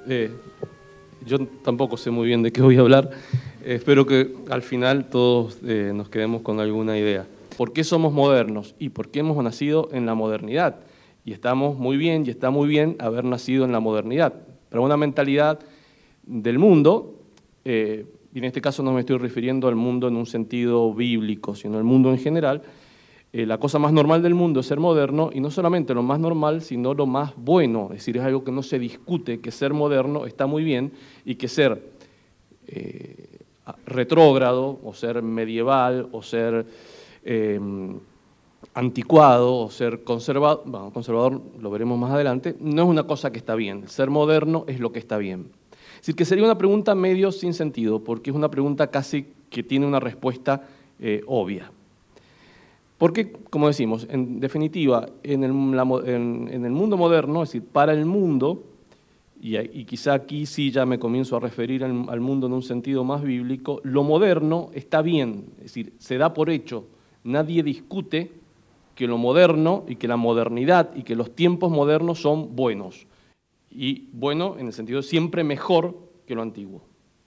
Eh, yo tampoco sé muy bien de qué voy a hablar. Espero que al final todos nos quedemos con alguna idea. ¿Por qué somos modernos? Y por qué hemos nacido en la modernidad. Y estamos muy bien, y está muy bien haber nacido en la modernidad. Pero una mentalidad del mundo, y en este caso no me estoy refiriendo al mundo en un sentido bíblico, sino al mundo en general. La cosa más normal del mundo es ser moderno, y no solamente lo más normal, sino lo más bueno. Es decir, es algo que no se discute, que ser moderno está muy bien, y que ser retrógrado, o ser medieval, o ser anticuado, o ser conservador, bueno, conservador lo veremos más adelante, no es una cosa que está bien. Ser moderno es lo que está bien. Es decir, que sería una pregunta medio sin sentido, porque es una pregunta casi que tiene una respuesta obvia. Porque, como decimos, en definitiva, en el mundo moderno, es decir, para el mundo, y quizá aquí sí ya me comienzo a referir al mundo en un sentido más bíblico, lo moderno está bien, es decir, se da por hecho. Nadie discute que lo moderno y que la modernidad y que los tiempos modernos son buenos. Y bueno, en el sentido de siempre mejor que lo antiguo.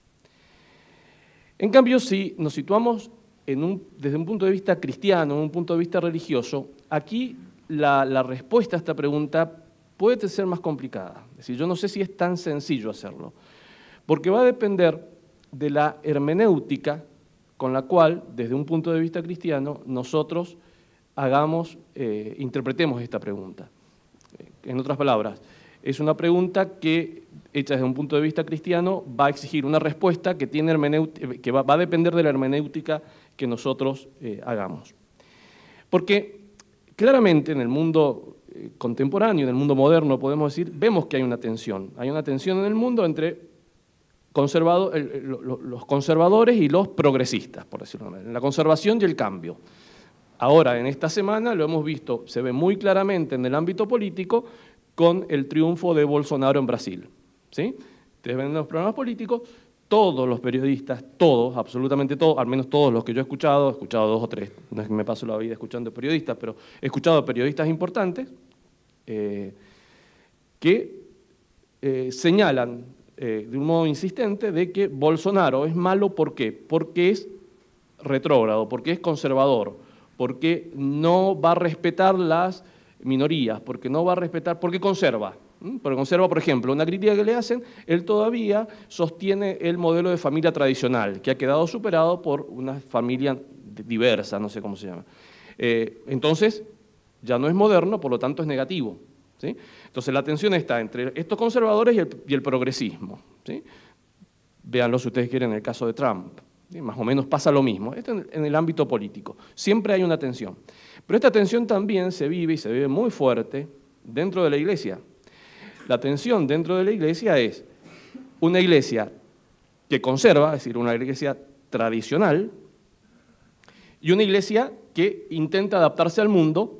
En cambio, si nos situamos desde un punto de vista cristiano, un punto de vista religioso, aquí la respuesta a esta pregunta puede ser más complicada. Es decir, yo no sé si es tan sencillo hacerlo, porque va a depender de la hermenéutica con la cual, desde un punto de vista cristiano, nosotros interpretemos esta pregunta. En otras palabras, es una pregunta que, hecha desde un punto de vista cristiano, va a exigir una respuesta que va a depender de la hermenéutica que nosotros hagamos. Porque claramente en el mundo contemporáneo, en el mundo moderno, podemos decir, vemos que hay una tensión. Hay una tensión en el mundo entre los conservadores y los progresistas, por decirlo de alguna manera, la conservación y el cambio. Ahora, en esta semana, lo hemos visto, se ve muy claramente en el ámbito político con el triunfo de Bolsonaro en Brasil. ¿Sí? Ustedes ven los programas políticos, todos los periodistas, todos, absolutamente todos, al menos todos los que yo he escuchado 2 o 3, no es que me paso la vida escuchando periodistas, pero he escuchado periodistas importantes que señalan de un modo insistente de que Bolsonaro es malo. ¿Por qué? Porque es retrógrado, porque es conservador, porque no va a respetar las minorías, porque no va a respetar, porque conserva. Porque conserva, por ejemplo, una crítica que le hacen, él todavía sostiene el modelo de familia tradicional, que ha quedado superado por una familia diversa, no sé cómo se llama. Entonces, ya no es moderno, por lo tanto es negativo. ¿Sí? Entonces la tensión está entre estos conservadores y el progresismo. ¿Sí? Véanlo si ustedes quieren en el caso de Trump. ¿Sí? Más o menos pasa lo mismo. Esto en el ámbito político. Siempre hay una tensión. Pero esta tensión también se vive, y se vive muy fuerte, dentro de la iglesia. La tensión dentro de la iglesia es una iglesia que conserva, es decir, una iglesia tradicional, y una iglesia que intenta adaptarse al mundo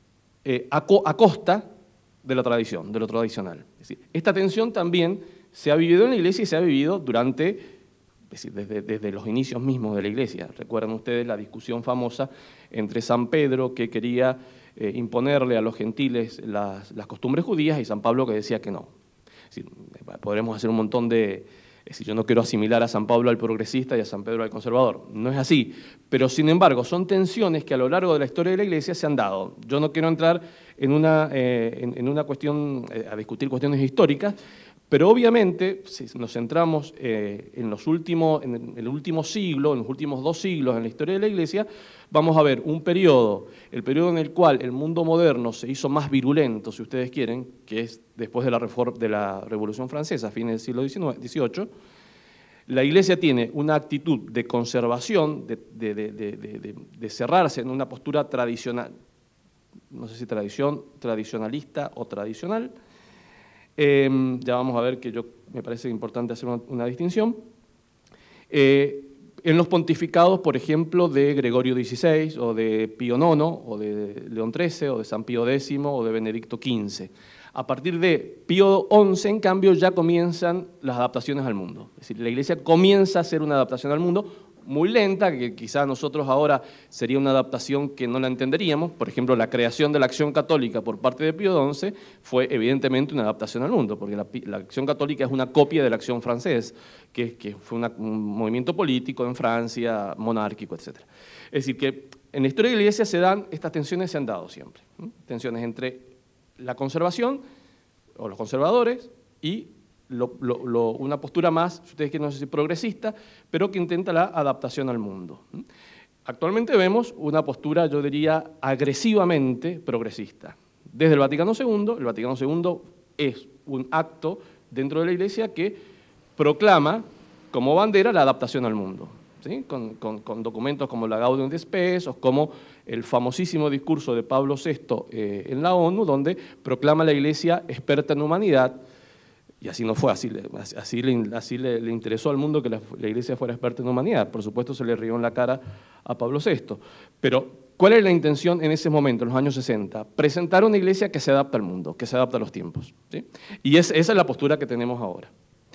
a costa de la tradición, de lo tradicional. Es decir, esta tensión también se ha vivido en la iglesia y se ha vivido desde los inicios mismos de la iglesia. Recuerdan ustedes la discusión famosa entre San Pedro, que quería imponerle a los gentiles las costumbres judías, y San Pablo, que decía que no. Es decir, podremos hacer un montón de... Es decir, yo no quiero asimilar a San Pablo al progresista y a San Pedro al conservador, no es así. Pero sin embargo, son tensiones que a lo largo de la historia de la iglesia se han dado. Yo no quiero entrar en una cuestión, a discutir cuestiones históricas, pero obviamente, si nos centramos en el último siglo, en los últimos 2 siglos en la historia de la iglesia, vamos a ver el periodo en el cual el mundo moderno se hizo más virulento, si ustedes quieren, que es después de la Revolución Francesa, a fines del siglo XVIII. La iglesia tiene una actitud de conservación, de cerrarse en una postura tradicional, no sé si tradicionalista o tradicional. Ya vamos a ver que me parece importante hacer una distinción. En los pontificados, por ejemplo, de Gregorio XVI, o de Pío IX, o de León XIII, o de San Pío X, o de Benedicto XV. A partir de Pío XI, en cambio, ya comienzan las adaptaciones al mundo. Es decir, la iglesia comienza a hacer una adaptación al mundo, muy lenta, que quizás nosotros ahora sería una adaptación que no la entenderíamos. Por ejemplo, la creación de la Acción Católica por parte de Pío XI fue evidentemente una adaptación al mundo, porque la Acción Católica es una copia de la Acción Francesa, que fue un movimiento político en Francia, monárquico, etc. Es decir, que en la historia de la Iglesia estas tensiones se han dado siempre, ¿no? Tensiones entre la conservación, o los conservadores, y una postura más, si ustedes quieren, no sé si progresista, pero que intenta la adaptación al mundo. Actualmente vemos una postura, yo diría, agresivamente progresista. Desde el Vaticano II es un acto dentro de la Iglesia que proclama como bandera la adaptación al mundo, ¿sí? Con documentos como la Gaudium et Spes, o como el famosísimo discurso de Pablo VI en la ONU, donde proclama a la Iglesia experta en humanidad. Y así no fue, así le interesó al mundo que la Iglesia fuera experta en humanidad. Por supuesto se le rió en la cara a Pablo VI. Pero, ¿cuál es la intención en ese momento, en los años 60? Presentar una Iglesia que se adapta al mundo, que se adapta a los tiempos, ¿sí? Y esa es la postura que tenemos ahora.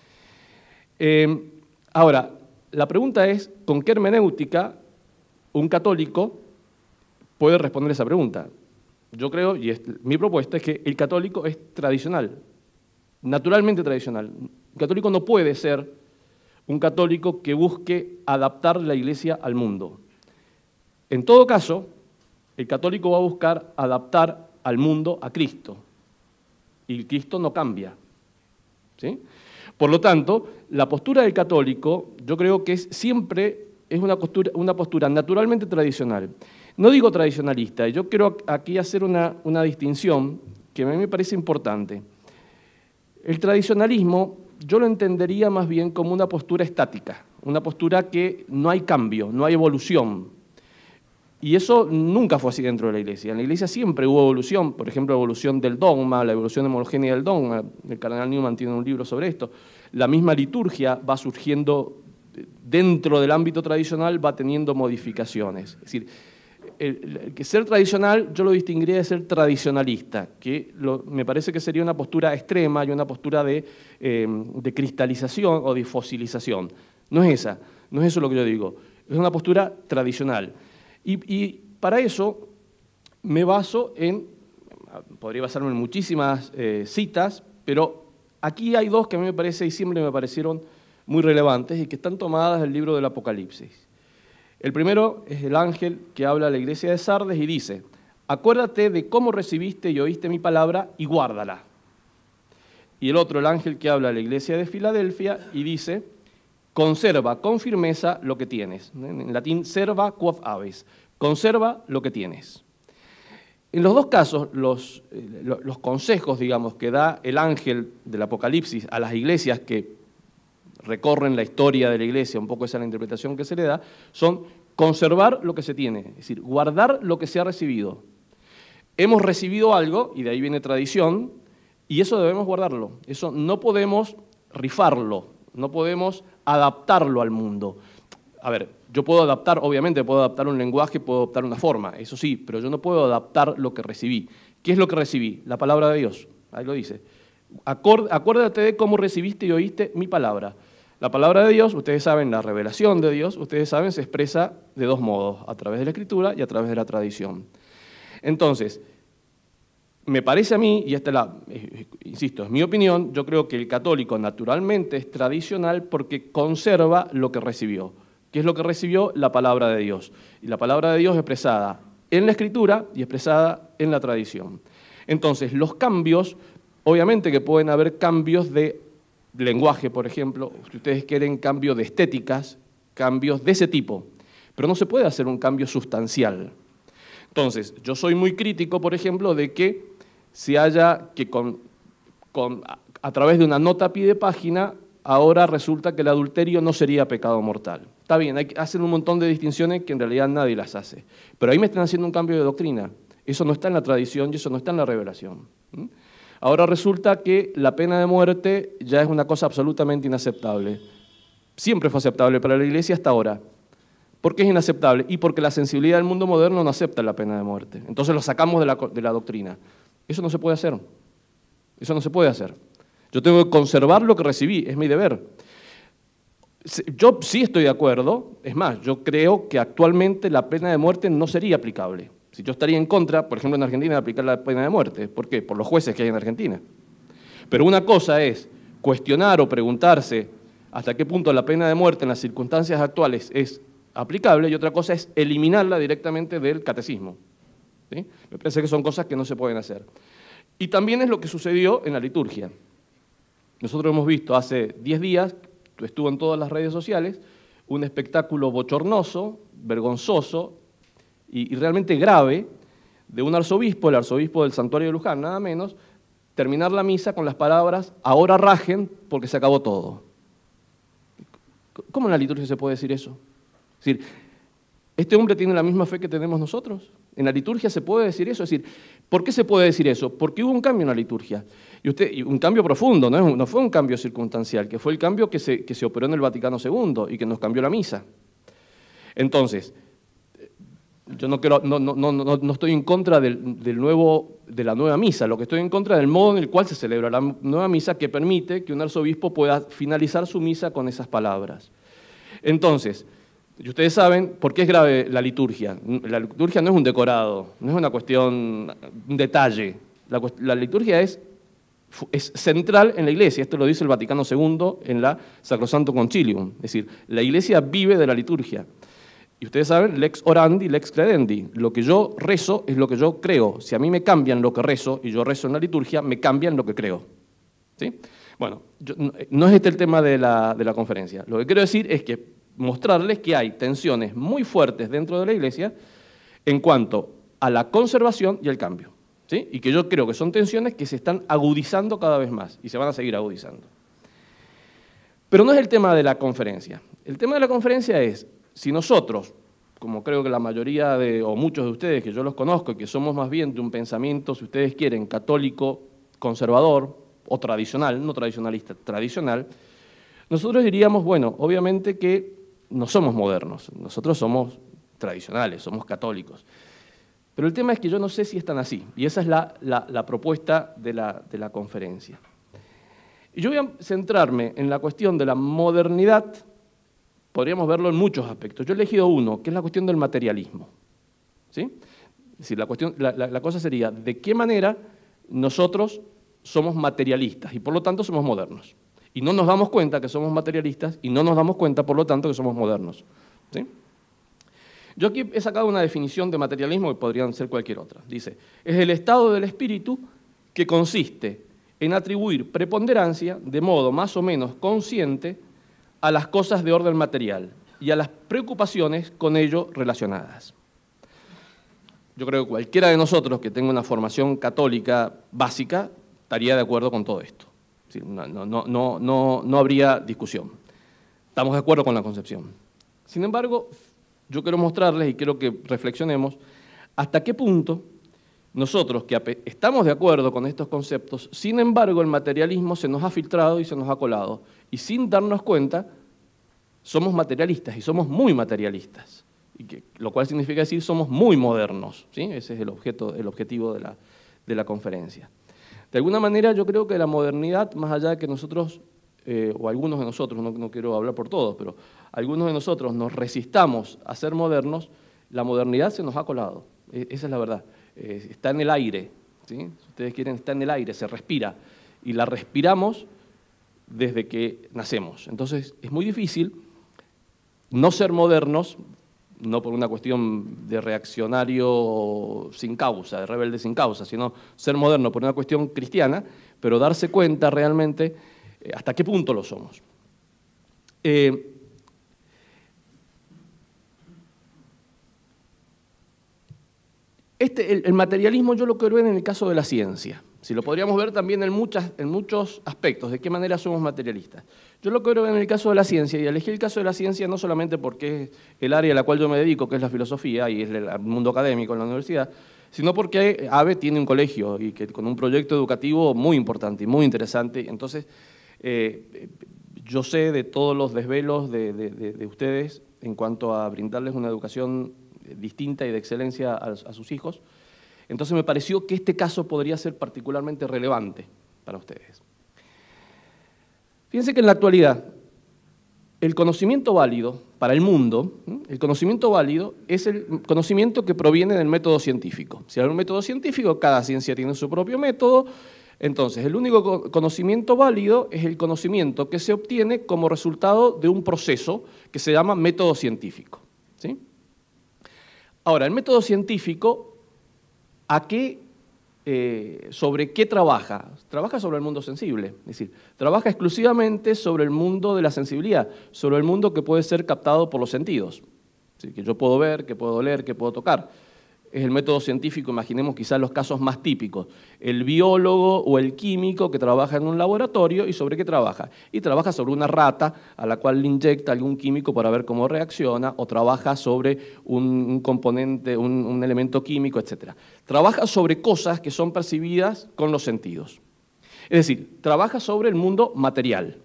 Ahora, la pregunta es, ¿con qué hermenéutica un católico puede responder esa pregunta? Yo creo, y mi propuesta es que el católico es tradicional, naturalmente tradicional. Un católico no puede ser un católico que busque adaptar la Iglesia al mundo. En todo caso, el católico va a buscar adaptar al mundo a Cristo, y Cristo no cambia, ¿sí? Por lo tanto, la postura del católico, yo creo que siempre es una postura naturalmente tradicional. No digo tradicionalista, yo quiero aquí hacer una distinción que a mí me parece importante. El tradicionalismo yo lo entendería más bien como una postura estática, una postura que no hay cambio, no hay evolución. Y eso nunca fue así dentro de la Iglesia. En la Iglesia siempre hubo evolución, por ejemplo, evolución del dogma, la evolución homogénea del dogma. El cardenal Newman tiene un libro sobre esto. La misma liturgia va surgiendo dentro del ámbito tradicional, va teniendo modificaciones. Es decir, que ser tradicional yo lo distinguiría de ser tradicionalista, que me parece que sería una postura extrema y una postura de cristalización o de fosilización. No es esa, no es eso lo que yo digo, es una postura tradicional. Y para eso me baso podría basarme en muchísimas citas, pero aquí hay dos que a mí me parece y siempre me parecieron muy relevantes y que están tomadas del libro del Apocalipsis. El primero es el ángel que habla a la iglesia de Sardes y dice: acuérdate de cómo recibiste y oíste mi palabra y guárdala. Y el otro, el ángel que habla a la iglesia de Filadelfia y dice: conserva con firmeza lo que tienes. En latín, serva quod habes. Conserva lo que tienes. En los dos casos, los consejos, digamos, que da el ángel del Apocalipsis a las iglesias que recorren la historia de la iglesia, un poco esa es la interpretación que se le da, son conservar lo que se tiene, es decir, guardar lo que se ha recibido. Hemos recibido algo, y de ahí viene tradición, y eso debemos guardarlo. Eso no podemos rifarlo, no podemos adaptarlo al mundo. A ver, yo puedo adaptar, obviamente puedo adaptar un lenguaje, puedo adaptar una forma, eso sí, pero yo no puedo adaptar lo que recibí. ¿Qué es lo que recibí? La palabra de Dios, ahí lo dice. Acuérdate de cómo recibiste y oíste mi palabra. La palabra de Dios, ustedes saben, la revelación de Dios, ustedes saben, se expresa de dos modos, a través de la Escritura y a través de la tradición. Entonces, me parece a mí, y insisto, es mi opinión, yo creo que el católico naturalmente es tradicional porque conserva lo que recibió. ¿Qué es lo que recibió? La palabra de Dios. Y la palabra de Dios expresada en la Escritura y expresada en la tradición. Entonces, los cambios, obviamente que pueden haber cambios de lenguaje, por ejemplo, si ustedes quieren cambio de estéticas, cambios de ese tipo, pero no se puede hacer un cambio sustancial. Entonces, yo soy muy crítico, por ejemplo, de que se haya que a través de una nota a pie de página, ahora resulta que el adulterio no sería pecado mortal. Está bien, hay que hacer un montón de distinciones que en realidad nadie las hace, pero ahí me están haciendo un cambio de doctrina. Eso no está en la tradición y eso no está en la revelación. Ahora resulta que la pena de muerte ya es una cosa absolutamente inaceptable. Siempre fue aceptable para la Iglesia hasta ahora. ¿Por qué es inaceptable? Y porque la sensibilidad del mundo moderno no acepta la pena de muerte. Entonces lo sacamos de la doctrina. Eso no se puede hacer. Eso no se puede hacer. Yo tengo que conservar lo que recibí, es mi deber. Yo sí estoy de acuerdo, es más, yo creo que actualmente la pena de muerte no sería aplicable. Si yo estaría en contra, por ejemplo, en Argentina, de aplicar la pena de muerte. ¿Por qué? Por los jueces que hay en Argentina. Pero una cosa es cuestionar o preguntarse hasta qué punto la pena de muerte en las circunstancias actuales es aplicable y otra cosa es eliminarla directamente del catecismo. ¿Sí? Me parece que son cosas que no se pueden hacer. Y también es lo que sucedió en la liturgia. Nosotros hemos visto hace 10 días, estuvo en todas las redes sociales, un espectáculo bochornoso, vergonzoso y realmente grave de un arzobispo, el arzobispo del Santuario de Luján, nada menos, terminar la misa con las palabras «ahora rajen porque se acabó todo». ¿Cómo en la liturgia se puede decir eso? Es decir, ¿este hombre tiene la misma fe que tenemos nosotros? En la liturgia se puede decir eso. Es decir, ¿por qué se puede decir eso? Porque hubo un cambio en la liturgia. Y un cambio profundo, no fue un cambio circunstancial, que fue el cambio que se operó en el Vaticano II y que nos cambió la misa. Entonces, yo no estoy en contra de la nueva misa, lo que estoy en contra del modo en el cual se celebra la nueva misa que permite que un arzobispo pueda finalizar su misa con esas palabras. Entonces, y ustedes saben por qué es grave la liturgia. La liturgia no es un decorado, no es una cuestión, un detalle. La liturgia es central en la Iglesia, esto lo dice el Vaticano II en la Sacrosanto Concilium. Es decir, la Iglesia vive de la liturgia. Y ustedes saben, lex orandi, lex credendi. Lo que yo rezo es lo que yo creo. Si a mí me cambian lo que rezo y yo rezo en la liturgia, me cambian lo que creo. ¿Sí? Bueno, no es este el tema de la conferencia. Lo que quiero decir es que mostrarles que hay tensiones muy fuertes dentro de la Iglesia en cuanto a la conservación y el cambio. ¿Sí? Y que yo creo que son tensiones que se están agudizando cada vez más y se van a seguir agudizando. Pero no es el tema de la conferencia. El tema de la conferencia es, si nosotros, como creo que la mayoría o muchos de ustedes que yo los conozco y que somos más bien de un pensamiento, si ustedes quieren, católico, conservador o tradicional, no tradicionalista, tradicional, nosotros diríamos, bueno, obviamente que no somos modernos, nosotros somos tradicionales, somos católicos. Pero el tema es que yo no sé si es tan así, y esa es la propuesta de la conferencia. Y yo voy a centrarme en la cuestión de la modernidad, podríamos verlo en muchos aspectos. Yo he elegido uno, que es la cuestión del materialismo. ¿Sí? Es decir, la cosa sería, ¿de qué manera nosotros somos materialistas y por lo tanto somos modernos? Y no nos damos cuenta que somos materialistas y no nos damos cuenta, por lo tanto, que somos modernos. ¿Sí? Yo aquí he sacado una definición de materialismo que podrían ser cualquier otra. Dice, es el estado del espíritu que consiste en atribuir preponderancia de modo más o menos consciente a las cosas de orden material y a las preocupaciones con ello relacionadas. Yo creo que cualquiera de nosotros que tenga una formación católica básica estaría de acuerdo con todo esto. No habría discusión. Estamos de acuerdo con la concepción. Sin embargo, yo quiero mostrarles y quiero que reflexionemos hasta qué punto nosotros, que estamos de acuerdo con estos conceptos, sin embargo el materialismo se nos ha filtrado y se nos ha colado. Y sin darnos cuenta, somos materialistas y somos muy materialistas. Lo cual significa decir somos muy modernos. ¿Sí? Ese es el objetivo de la conferencia. De alguna manera yo creo que la modernidad, más allá de que nosotros, o algunos de nosotros, no quiero hablar por todos, pero algunos de nosotros nos resistamos a ser modernos, la modernidad se nos ha colado. Esa es la verdad. Está en el aire, ¿sí? Si ustedes quieren, está en el aire, se respira. Y la respiramos desde que nacemos. Entonces es muy difícil no ser modernos, no por una cuestión de reaccionario sin causa, de rebelde sin causa, sino ser moderno por una cuestión cristiana, pero darse cuenta realmente hasta qué punto lo somos. El materialismo yo lo quiero ver en el caso de la ciencia. Si lo podríamos ver también en muchos aspectos, de qué manera somos materialistas. Yo lo quiero ver en el caso de la ciencia, y elegí el caso de la ciencia no solamente porque es el área a la cual yo me dedico, que es la filosofía, y es el mundo académico en la universidad, sino porque AVE tiene un colegio, y que con un proyecto educativo muy importante y muy interesante. Entonces, yo sé de todos los desvelos de ustedes en cuanto a brindarles una educación distinta y de excelencia a sus hijos. Entonces me pareció que este caso podría ser particularmente relevante para ustedes. Fíjense que en la actualidad el conocimiento válido para el mundo, el conocimiento válido es el conocimiento que proviene del método científico. Si hay un método científico, cada ciencia tiene su propio método. Entonces, el único conocimiento válido es el conocimiento que se obtiene como resultado de un proceso que se llama método científico, ¿sí? Ahora, el método científico, ¿sobre qué trabaja? Trabaja sobre el mundo sensible, es decir, trabaja exclusivamente sobre el mundo de la sensibilidad, sobre el mundo que puede ser captado por los sentidos, ¿sí? Que yo puedo ver, que puedo oler, que puedo tocar. Es el método científico, imaginemos quizás los casos más típicos, el biólogo o el químico que trabaja en un laboratorio. ¿Y sobre qué trabaja? Y trabaja sobre una rata a la cual le inyecta algún químico para ver cómo reacciona, o trabaja sobre un componente, un elemento químico, etc. Trabaja sobre cosas que son percibidas con los sentidos. Es decir, trabaja sobre el mundo material.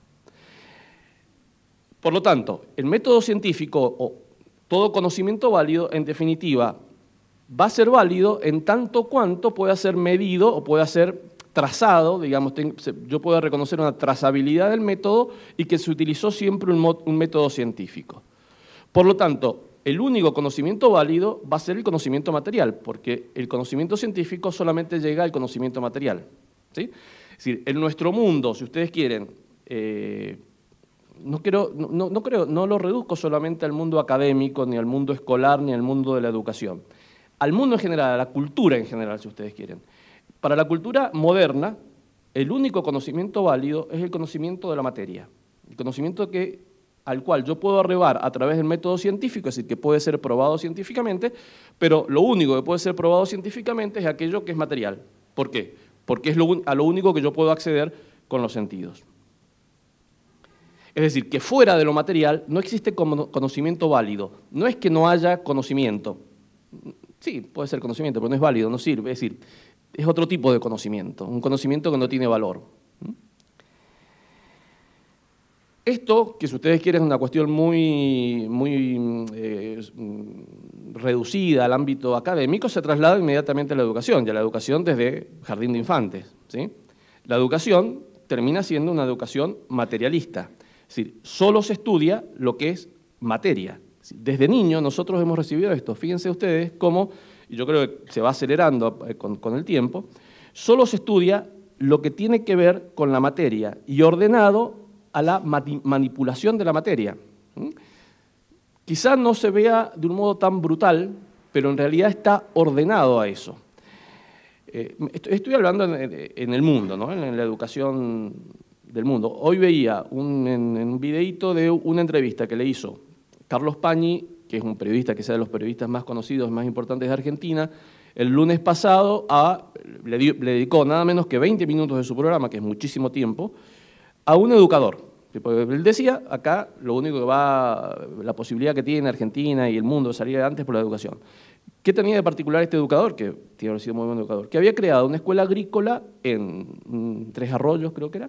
Por lo tanto, el método científico o todo conocimiento válido, en definitiva, va a ser válido en tanto cuanto pueda ser medido o pueda ser trazado, digamos, yo puedo reconocer una trazabilidad del método y que se utilizó siempre un método científico. Por lo tanto, el único conocimiento válido va a ser el conocimiento material, porque el conocimiento científico solamente llega al conocimiento material, ¿sí? Es decir, en nuestro mundo, si ustedes quieren, no lo reduzco solamente al mundo académico, ni al mundo escolar, ni al mundo de la educación. Al mundo en general, a la cultura en general, si ustedes quieren. Para la cultura moderna, el único conocimiento válido es el conocimiento de la materia, el conocimiento al cual yo puedo arribar a través del método científico, es decir, que puede ser probado científicamente, pero lo único que puede ser probado científicamente es aquello que es material. ¿Por qué? Porque es a lo único que yo puedo acceder con los sentidos. Es decir, que fuera de lo material no existe conocimiento válido. No es que no haya conocimiento. Sí, puede ser conocimiento, pero no es válido, no sirve. Es decir, es otro tipo de conocimiento, un conocimiento que no tiene valor. Esto, que si ustedes quieren es una cuestión muy reducida al ámbito académico, se traslada inmediatamente a la educación, y a la educación desde jardín de infantes, ¿sí? La educación termina siendo una educación materialista, es decir, solo se estudia lo que es materia. Desde niño nosotros hemos recibido esto, fíjense ustedes cómo, y yo creo que se va acelerando con el tiempo, solo se estudia lo que tiene que ver con la materia y ordenado a la manipulación de la materia. Quizás no se vea de un modo tan brutal, pero en realidad está ordenado a eso. Estoy hablando en el mundo, ¿no? En la educación del mundo. Hoy veía en un videíto de una entrevista que le hizo Carlos Pañi, que es un periodista, que sea de los periodistas más conocidos, más importantes de Argentina, el lunes pasado le dedicó nada menos que 20 minutos de su programa, que es muchísimo tiempo, a un educador. Él decía, acá lo único que la posibilidad que tiene Argentina y el mundo de salir adelante es por la educación. ¿Qué tenía de particular este educador? Que tiene que haber sido muy buen educador. Que había creado una escuela agrícola en Tres Arroyos, creo que era,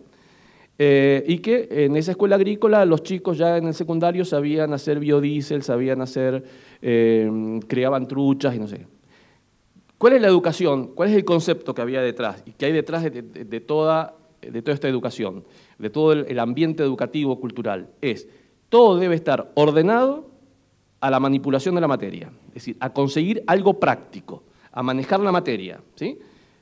y que en esa escuela agrícola los chicos ya en el secundario sabían hacer biodiesel, sabían hacer, criaban truchas y no sé. ¿Cuál es la educación? ¿Cuál es el concepto que había detrás? ¿Y qué hay detrás de toda esta educación? De todo el ambiente educativo, cultural. Todo debe estar ordenado a la manipulación de la materia, es decir, a conseguir algo práctico, a manejar la materia, ¿sí?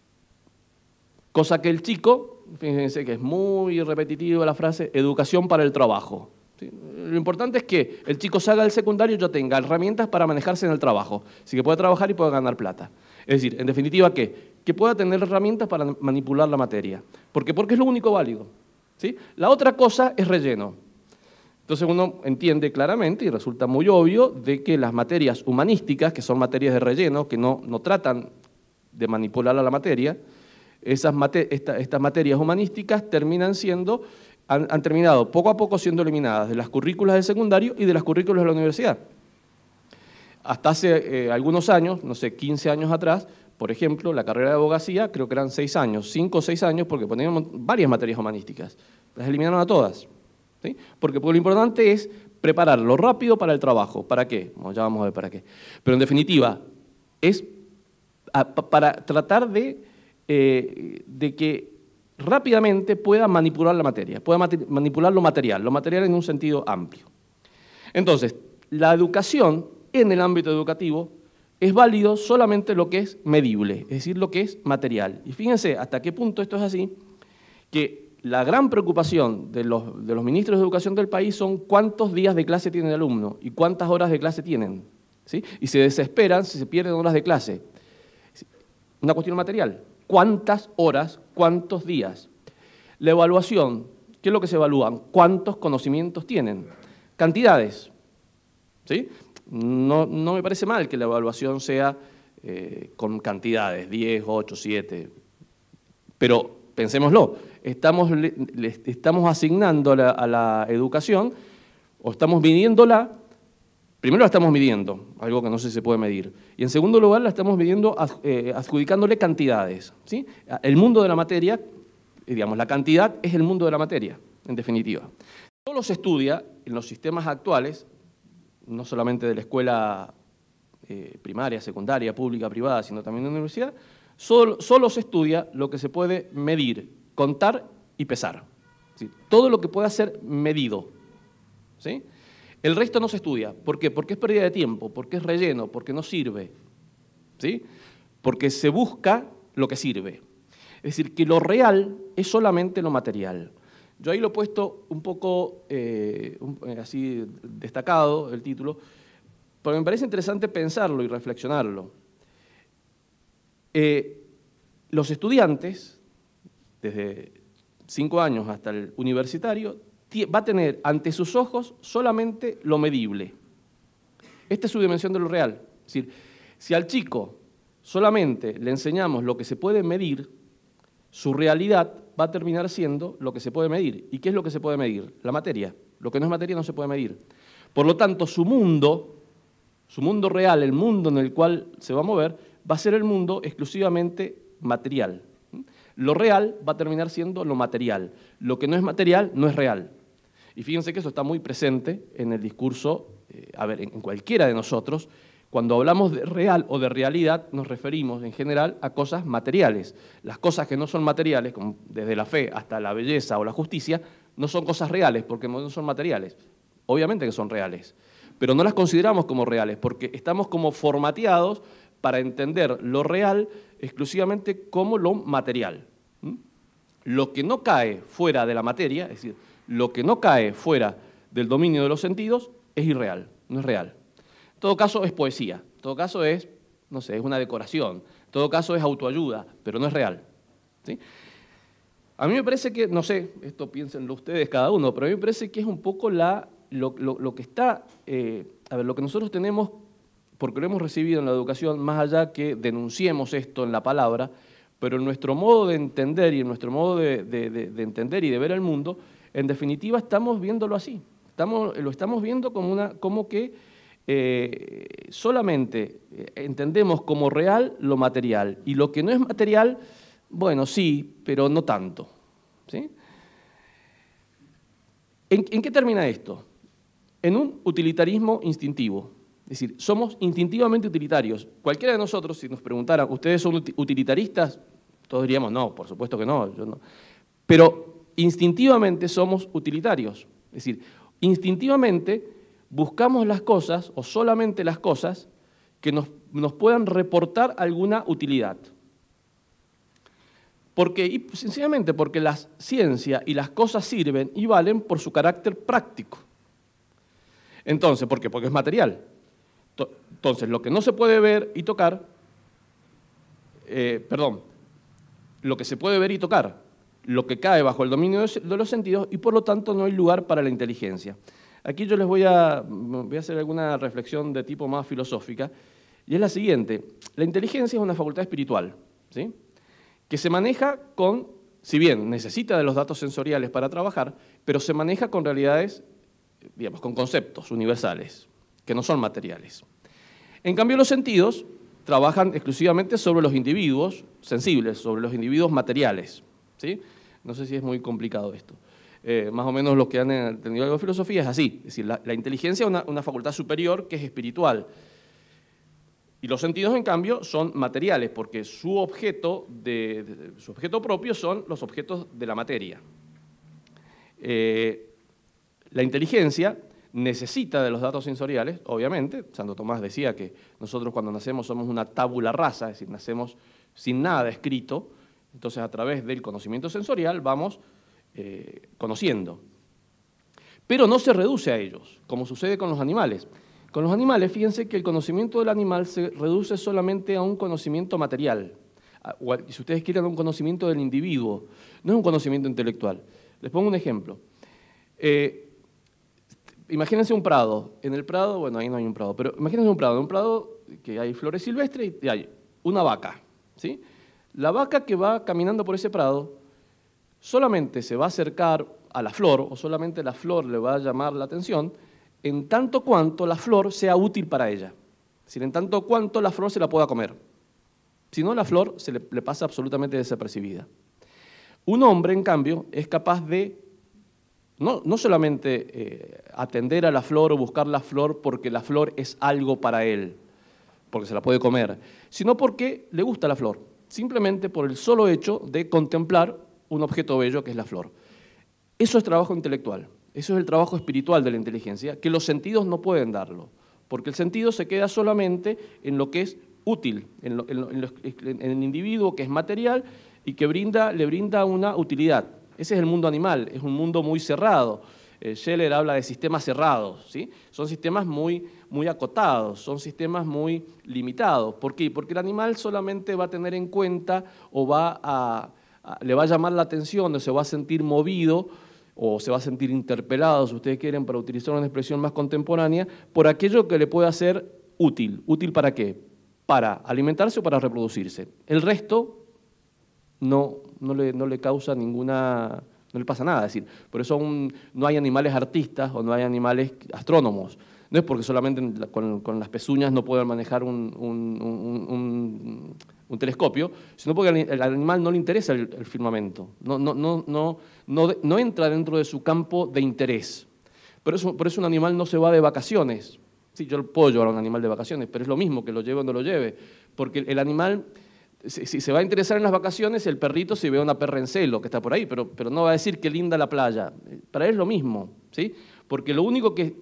Cosa que el chico, fíjense que es muy repetitiva la frase, educación para el trabajo. ¿Sí? Lo importante es que el chico salga del secundario y ya tenga herramientas para manejarse en el trabajo, así que pueda trabajar y pueda ganar plata. Es decir, en definitiva, que pueda tener herramientas para manipular la materia. ¿Por qué? Porque es lo único válido, ¿sí? La otra cosa es relleno. Entonces uno entiende claramente y resulta muy obvio de que las materias humanísticas, que son materias de relleno, que no tratan de manipular a la materia, estas materias humanísticas han terminado poco a poco siendo eliminadas de las currículas del secundario y de las currículas de la universidad. Hasta hace algunos años, no sé, 15 años atrás, por ejemplo, la carrera de abogacía, creo que eran 6 años, 5 o 6 años, porque ponían varias materias humanísticas. Las eliminaron a todas, ¿sí? Porque lo importante es prepararlo rápido para el trabajo. ¿Para qué? Bueno, ya vamos a ver para qué. Pero en definitiva, es para tratar de que rápidamente pueda manipular la materia, pueda manipular lo material en un sentido amplio. Entonces, la educación en el ámbito educativo es válido solamente lo que es medible, es decir, lo que es material. Y fíjense hasta qué punto esto es así, que la gran preocupación de los ministros de educación del país son cuántos días de clase tiene el alumno y cuántas horas de clase tienen, ¿sí? Y se desesperan si se pierden horas de clase. Una cuestión material. ¿Cuántas horas, cuántos días? La evaluación, ¿qué es lo que se evalúan? ¿Cuántos conocimientos tienen? Cantidades, ¿sí? No me parece mal que la evaluación sea con cantidades, 10, 8, 7, pero pensémoslo, estamos asignando a la educación, o estamos midiéndola, primero la estamos midiendo, algo que no sé si se puede medir, y en segundo lugar la estamos midiendo adjudicándole cantidades, ¿sí? El mundo de la materia, digamos, la cantidad es el mundo de la materia, en definitiva. Solo se estudia en los sistemas actuales, no solamente de la escuela primaria, secundaria, pública, privada, sino también de la universidad, solo se estudia lo que se puede medir, contar y pesar. ¿Sí? Todo lo que pueda ser medido. ¿Sí? El resto no se estudia. ¿Por qué? Porque es pérdida de tiempo, porque es relleno, porque no sirve. ¿Sí? Porque se busca lo que sirve. Es decir, que lo real es solamente lo material. Yo ahí lo he puesto un poco así destacado, el título, pero me parece interesante pensarlo y reflexionarlo. Los estudiantes, desde 5 años hasta el universitario, va a tener ante sus ojos solamente lo medible. Esta es su dimensión de lo real. Es decir, si al chico solamente le enseñamos lo que se puede medir, su realidad va a terminar siendo lo que se puede medir. ¿Y qué es lo que se puede medir? La materia. Lo que no es materia no se puede medir. Por lo tanto, su mundo real, el mundo en el cual se va a mover, va a ser el mundo exclusivamente material. Lo real va a terminar siendo lo material. Lo que no es material no es real. Y fíjense que eso está muy presente en el discurso, en cualquiera de nosotros. Cuando hablamos de real o de realidad, nos referimos en general a cosas materiales. Las cosas que no son materiales, como desde la fe hasta la belleza o la justicia, no son cosas reales porque no son materiales. Obviamente que son reales, pero no las consideramos como reales porque estamos como formateados para entender lo real exclusivamente como lo material. Lo que no cae fuera de la materia, es decir, lo que no cae fuera del dominio de los sentidos, es irreal, no es real. En todo caso es poesía, en todo caso es, no sé, es una decoración, en todo caso es autoayuda, pero no es real. ¿Sí? A mí me parece que, no sé, esto piénsenlo ustedes cada uno, pero a mí me parece que es un poco lo que está, lo que nosotros tenemos, porque lo hemos recibido en la educación, más allá que denunciemos esto en la palabra, pero en nuestro modo de entender y en nuestro modo de entender y de ver el mundo, en definitiva estamos viéndolo así. Lo estamos viendo como que solamente entendemos como real lo material y lo que no es material, bueno, sí, pero no tanto. ¿Sí? ¿En qué termina esto? En un utilitarismo instintivo. Es decir, somos instintivamente utilitarios. Cualquiera de nosotros, si nos preguntara, ¿ustedes son utilitaristas? Todos diríamos, no, por supuesto que no, yo no. Pero instintivamente somos utilitarios. Es decir, instintivamente buscamos las cosas, o solamente las cosas, que nos puedan reportar alguna utilidad. Y sencillamente porque la ciencia y las cosas sirven y valen por su carácter práctico. Entonces, ¿por qué? Porque es material. Entonces, lo que no se puede ver y tocar, lo que se puede ver y tocar, lo que cae bajo el dominio de los sentidos y por lo tanto no hay lugar para la inteligencia. Aquí yo les voy a hacer alguna reflexión de tipo más filosófica y es la siguiente. La inteligencia es una facultad espiritual, ¿sí? Que se maneja si bien necesita de los datos sensoriales para trabajar, pero se maneja con realidades, digamos, con conceptos universales, que no son materiales. En cambio, los sentidos trabajan exclusivamente sobre los individuos sensibles, sobre los individuos materiales. ¿Sí? No sé si es muy complicado esto. Más o menos los que han entendido algo de filosofía es así. Es decir, la inteligencia es una facultad superior que es espiritual. Y los sentidos, en cambio, son materiales, porque su objeto propio son los objetos de la materia. La inteligencia necesita de los datos sensoriales, obviamente. Santo Tomás decía que nosotros cuando nacemos somos una tabula rasa, es decir, nacemos sin nada escrito, entonces a través del conocimiento sensorial vamos conociendo. Pero no se reduce a ellos, como sucede con los animales. Con los animales, fíjense que el conocimiento del animal se reduce solamente a un conocimiento material, o si ustedes quieren, a un conocimiento del individuo, no es un conocimiento intelectual. Les pongo un ejemplo. Imagínense un prado. En el prado, bueno, ahí no hay un prado, pero imagínense en un prado que hay flores silvestres y hay una vaca, ¿sí? La vaca que va caminando por ese prado solamente se va a acercar a la flor, o solamente la flor le va a llamar la atención, en tanto cuanto la flor sea útil para ella. Es decir, en tanto cuanto la flor se la pueda comer. Si no, la flor se le pasa absolutamente desapercibida. Un hombre, en cambio, es capaz de no solamente atender a la flor o buscar la flor porque la flor es algo para él, porque se la puede comer, sino porque le gusta la flor, simplemente por el solo hecho de contemplar un objeto bello que es la flor. Eso es trabajo intelectual, eso es el trabajo espiritual de la inteligencia, que los sentidos no pueden darlo, porque el sentido se queda solamente en lo que es útil, en el individuo que es material y que le brinda una utilidad. Ese es el mundo animal, es un mundo muy cerrado. Scheller habla de sistemas cerrados, ¿sí? Son sistemas muy acotados, son sistemas muy limitados. ¿Por qué? Porque el animal solamente va a tener en cuenta o le va a llamar la atención o se va a sentir movido o se va a sentir interpelado, si ustedes quieren, para utilizar una expresión más contemporánea, por aquello que le pueda ser útil. ¿Útil para qué? Para alimentarse o para reproducirse. El resto no le causa ninguna, no le pasa nada. Es decir, por eso no hay animales artistas o no hay animales astrónomos. No es porque solamente con las pezuñas no puedan manejar un telescopio, sino porque al animal no le interesa el firmamento, no entra dentro de su campo de interés. Por eso un animal no se va de vacaciones. Sí, yo puedo llevar a un animal de vacaciones, pero es lo mismo que lo lleve o no lo lleve, porque el animal, si se va a interesar en las vacaciones, el perrito si ve a una perra en celo que está por ahí, pero no va a decir qué linda la playa. Para él es lo mismo, ¿sí? Porque lo único que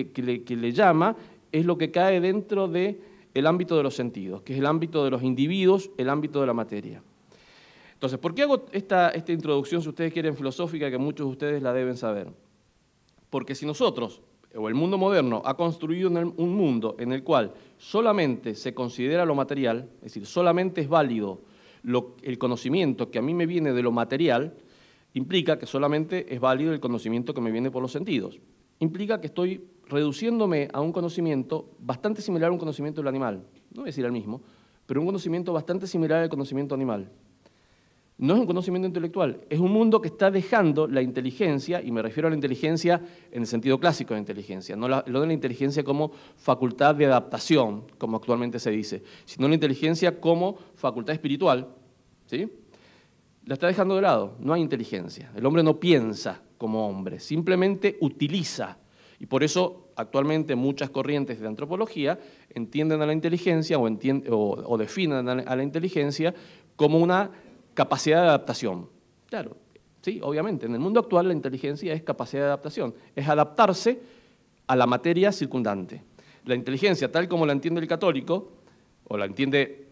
le llama es lo que cae dentro del ámbito de los sentidos, que es el ámbito de los individuos, el ámbito de la materia. Entonces, ¿por qué hago esta introducción, si ustedes quieren, filosófica, que muchos de ustedes la deben saber? Porque si nosotros, o el mundo moderno, ha construido un mundo en el cual solamente se considera lo material, es decir, solamente es válido el conocimiento que a mí me viene de lo material, implica que solamente es válido el conocimiento que me viene por los sentidos. Implica que estoy reduciéndome a un conocimiento bastante similar a un conocimiento del animal. No voy a decir el mismo, pero un conocimiento bastante similar al conocimiento animal. No es un conocimiento intelectual, es un mundo que está dejando la inteligencia, y me refiero a la inteligencia en el sentido clásico de inteligencia, no de la inteligencia como facultad de adaptación, como actualmente se dice, sino la inteligencia como facultad espiritual, ¿sí? La está dejando de lado, no hay inteligencia. El hombre no piensa como hombre, simplemente utiliza. Y por eso actualmente muchas corrientes de antropología entienden a la inteligencia o definen a la inteligencia como una capacidad de adaptación. Claro, sí, obviamente, en el mundo actual la inteligencia es capacidad de adaptación, es adaptarse a la materia circundante. La inteligencia, tal como la entiende el católico, o la entiende...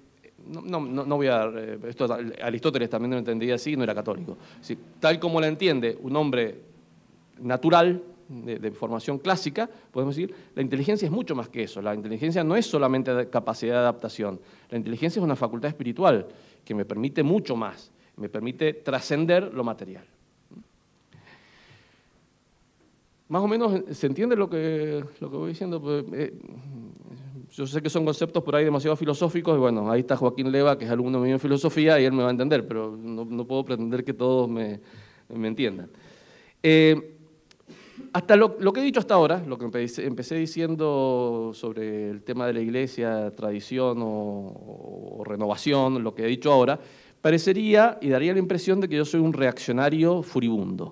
No voy a... Esto Aristóteles también lo entendía así, no era católico. Sí, tal como la entiende un hombre natural, de formación clásica, podemos decir, la inteligencia es mucho más que eso. La inteligencia no es solamente capacidad de adaptación. La inteligencia es una facultad espiritual que me permite mucho más, me permite trascender lo material. Más o menos, ¿se entiende lo que voy diciendo? Yo sé que son conceptos por ahí demasiado filosóficos, y bueno, ahí está Joaquín Leva, que es alumno mío en filosofía, y él me va a entender, pero no puedo pretender que todos me entiendan. Hasta lo que he dicho hasta ahora, lo que empecé diciendo sobre el tema de la iglesia, tradición o renovación, lo que he dicho ahora, parecería y daría la impresión de que yo soy un reaccionario furibundo.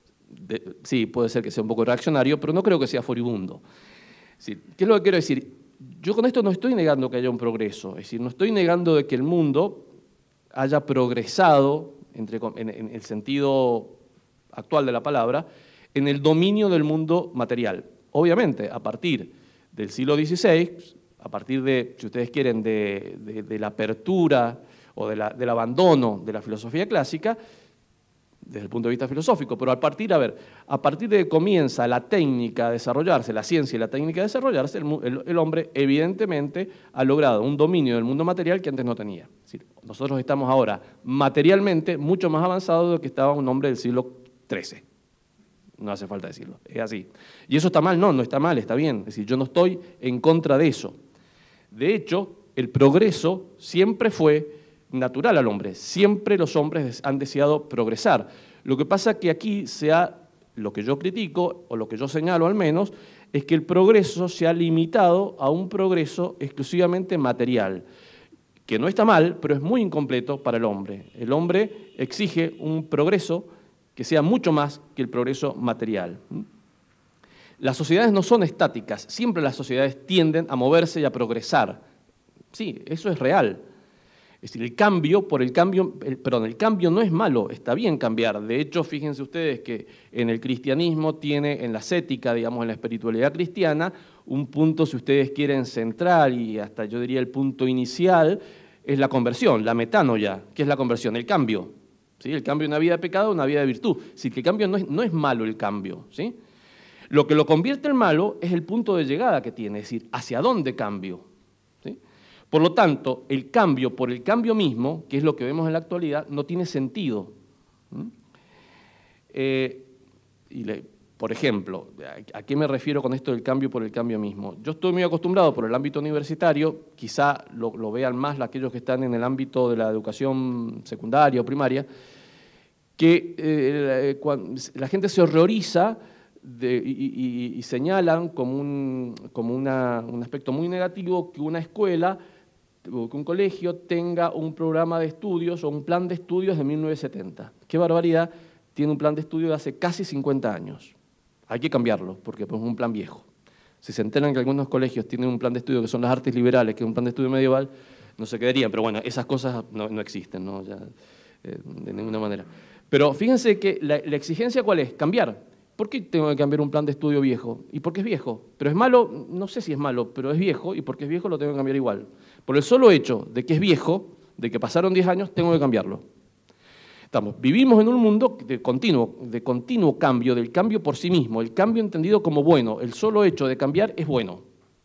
Sí, puede ser que sea un poco reaccionario, pero no creo que sea furibundo. Sí, ¿qué es lo que quiero decir? yo con esto no estoy negando que haya un progreso, es decir, no estoy negando de que el mundo haya progresado, en el sentido actual de la palabra, en el dominio del mundo material. Obviamente, a partir del siglo XVI, a partir de, si ustedes quieren, de la apertura o del abandono de la filosofía clásica, desde el punto de vista filosófico, pero a partir de que comienza la técnica a desarrollarse, la ciencia y la técnica a desarrollarse, el hombre evidentemente ha logrado un dominio del mundo material que antes no tenía. Es decir, nosotros estamos ahora materialmente mucho más avanzados de lo que estaba un hombre del siglo XIII. No hace falta decirlo, es así. ¿Y eso está mal? No, no está mal, está bien. Es decir, yo no estoy en contra de eso. De hecho, el progreso siempre fue natural al hombre. Siempre los hombres han deseado progresar. Lo que pasa es que aquí lo que yo critico, o lo que yo señalo al menos, es que el progreso se ha limitado a un progreso exclusivamente material, que no está mal, pero es muy incompleto para el hombre. El hombre exige un progreso que sea mucho más que el progreso material. Las sociedades no son estáticas, siempre las sociedades tienden a moverse y a progresar. Sí, eso es real. Es decir, el cambio no es malo, está bien cambiar. De hecho, fíjense ustedes que en el cristianismo tiene, en la ascética, digamos, en la espiritualidad cristiana, un punto, si ustedes quieren, central y hasta yo diría el punto inicial, es la conversión, la metanoia. ¿Qué es la conversión? El cambio. ¿Sí? El cambio de una vida de pecado a una vida de virtud. Sí, que el cambio no es malo el cambio. ¿Sí? Lo que lo convierte en malo es el punto de llegada que tiene, es decir, ¿hacia dónde cambio? ¿Sí? Por lo tanto, el cambio por el cambio mismo, que es lo que vemos en la actualidad, no tiene sentido. Por ejemplo, ¿a qué me refiero con esto del cambio por el cambio mismo? Yo estoy muy acostumbrado por el ámbito universitario, quizá lo vean más aquellos que están en el ámbito de la educación secundaria o primaria, que la gente se horroriza y señalan como un aspecto muy negativo que una escuela, que un colegio tenga un programa de estudios o un plan de estudios de 1970. ¡Qué barbaridad! Tiene un plan de estudio de hace casi 50 años. Hay que cambiarlo, porque es un plan viejo. Si se enteran que algunos colegios tienen un plan de estudio que son las artes liberales, que es un plan de estudio medieval, no se quedarían. Pero bueno, esas cosas no existen, ¿no? Ya, de ninguna manera. Pero fíjense que la exigencia, ¿cuál es? Cambiar. ¿Por qué tengo que cambiar un plan de estudio viejo? ¿Y por qué es viejo? ¿Pero es malo? No sé si es malo, pero es viejo, y porque es viejo lo tengo que cambiar igual. Por el solo hecho de que es viejo, de que pasaron 10 años, tengo que cambiarlo. Vivimos en un mundo de continuo cambio, del cambio por sí mismo, el cambio entendido como bueno, el solo hecho de cambiar es bueno.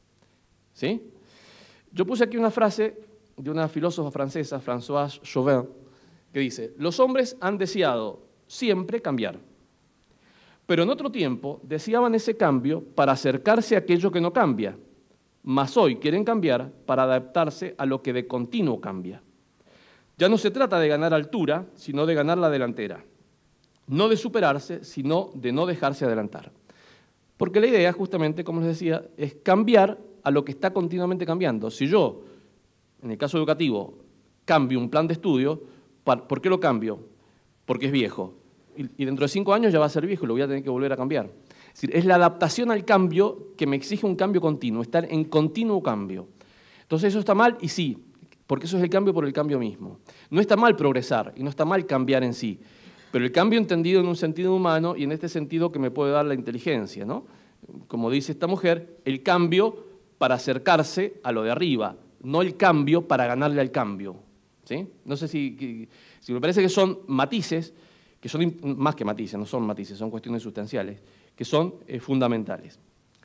¿Sí? Yo puse aquí una frase de una filósofa francesa, Françoise Chauvin, que dice: los hombres han deseado siempre cambiar, pero en otro tiempo deseaban ese cambio para acercarse a aquello que no cambia, mas hoy quieren cambiar para adaptarse a lo que de continuo cambia. Ya no se trata de ganar altura, sino de ganar la delantera. No de superarse, sino de no dejarse adelantar. Porque la idea, justamente, como les decía, es cambiar a lo que está continuamente cambiando. Si yo, en el caso educativo, cambio un plan de estudio, ¿por qué lo cambio? Porque es viejo. Y dentro de 5 años ya va a ser viejo y lo voy a tener que volver a cambiar. Es decir, es la adaptación al cambio que me exige un cambio continuo, estar en continuo cambio. Entonces eso está mal y sí, porque eso es el cambio por el cambio mismo. No está mal progresar y no está mal cambiar en sí, pero el cambio entendido en un sentido humano y en este sentido que me puede dar la inteligencia, ¿no? Como dice esta mujer, el cambio para acercarse a lo de arriba, no el cambio para ganarle al cambio. ¿Sí? No sé si me parece que son matices, que son más que matices, no son matices, son cuestiones sustanciales, que son fundamentales.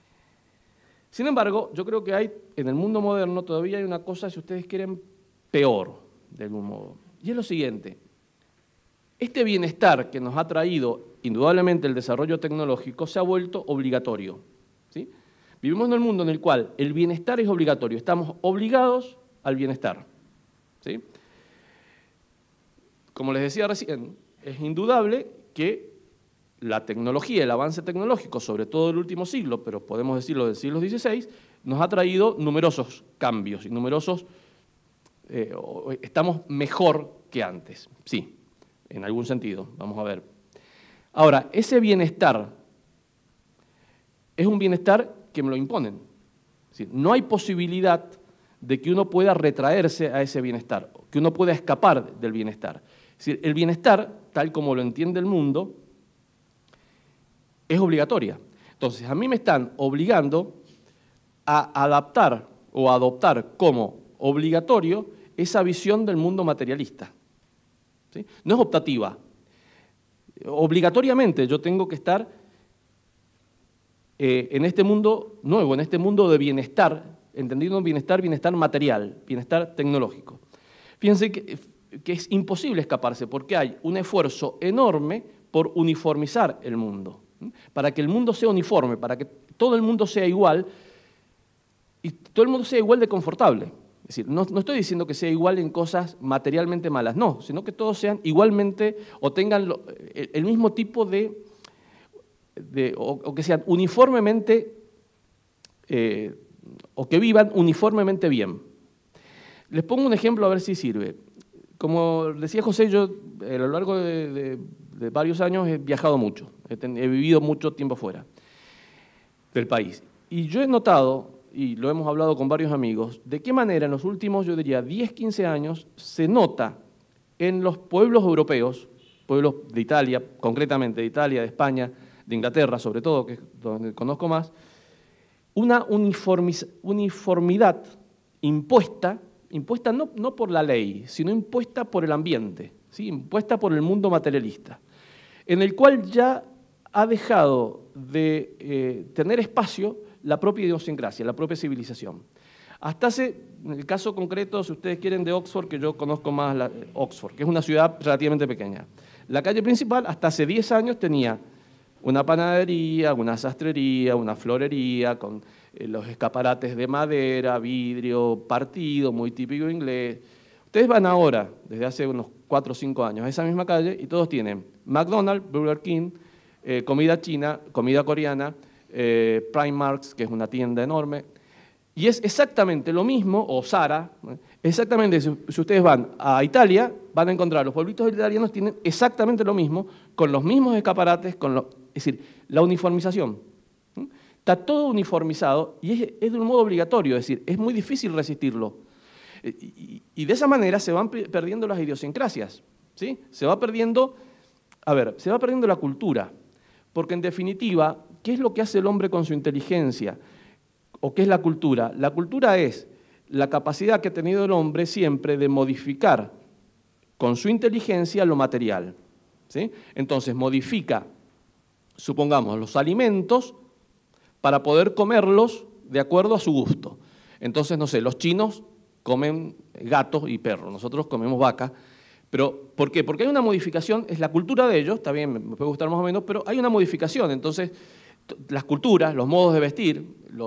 Sin embargo, yo creo que hay, en el mundo moderno todavía hay una cosa, si ustedes quieren, peor, de algún modo. Y es lo siguiente: este bienestar que nos ha traído indudablemente el desarrollo tecnológico se ha vuelto obligatorio. ¿Sí? Vivimos en un mundo en el cual el bienestar es obligatorio, estamos obligados al bienestar. ¿Sí? Como les decía recién, es indudable que la tecnología, el avance tecnológico, sobre todo del último siglo, pero podemos decirlo del siglo XVI, nos ha traído numerosos cambios y numerosos... estamos mejor que antes, sí, en algún sentido, vamos a ver. Ahora, ese bienestar es un bienestar que me lo imponen. Es decir, no hay posibilidad de que uno pueda retraerse a ese bienestar, que uno pueda escapar del bienestar. Es decir, el bienestar, tal como lo entiende el mundo, es obligatoria. Entonces, a mí me están obligando a adaptar o a adoptar como obligatorio esa visión del mundo materialista. ¿Sí? No es optativa. Obligatoriamente yo tengo que estar en este mundo nuevo, en este mundo de bienestar, entendiendo bienestar, bienestar material, bienestar tecnológico. Fíjense que es imposible escaparse porque hay un esfuerzo enorme por uniformizar el mundo, para que el mundo sea uniforme, para que todo el mundo sea igual y todo el mundo sea igual de confortable. Es decir, no estoy diciendo que sea igual en cosas materialmente malas, no, sino que todos sean igualmente o tengan el mismo tipo o que sean uniformemente, o que vivan uniformemente bien. Les pongo un ejemplo a ver si sirve. Como decía José, yo a lo largo de varios años he viajado mucho, he vivido mucho tiempo fuera del país. Y yo he notado, y lo hemos hablado con varios amigos, de qué manera en los últimos, yo diría, 10, 15 años, se nota en los pueblos europeos, pueblos de Italia, concretamente de Italia, de España, de Inglaterra sobre todo, que es donde conozco más, una uniformidad impuesta no por la ley, sino impuesta por el ambiente, ¿sí? Impuesta por el mundo materialista, en el cual ya ha dejado de tener espacio la propia idiosincrasia, la propia civilización. Hasta en el caso concreto, si ustedes quieren, de Oxford, que yo conozco más Oxford, que es una ciudad relativamente pequeña. La calle principal, hasta hace 10 años, tenía una panadería, una sastrería, una florería, con los escaparates de madera, vidrio, partido, muy típico inglés. Ustedes van ahora, desde hace unos 4 o 5 años, a esa misma calle y todos tienen McDonald's, Burger King, comida china, comida coreana, Primark, que es una tienda enorme, y es exactamente lo mismo, o Zara, exactamente, si ustedes van a Italia, van a encontrar, los pueblitos italianos tienen exactamente lo mismo, con los mismos escaparates, es decir, la uniformización. Está todo uniformizado y es de un modo obligatorio, es decir, es muy difícil resistirlo. Y de esa manera se van perdiendo las idiosincrasias, ¿sí? Se va perdiendo la cultura, porque en definitiva, ¿qué es lo que hace el hombre con su inteligencia? ¿O qué es la cultura? La cultura es la capacidad que ha tenido el hombre siempre de modificar con su inteligencia lo material, ¿sí? Entonces modifica, supongamos, los alimentos para poder comerlos de acuerdo a su gusto. Entonces, no sé, los chinos comen gatos y perros, nosotros comemos vaca. Pero, ¿por qué? Porque hay una modificación, es la cultura de ellos, está bien, me puede gustar más o menos, pero hay una modificación. Entonces, las culturas, los modos de vestir,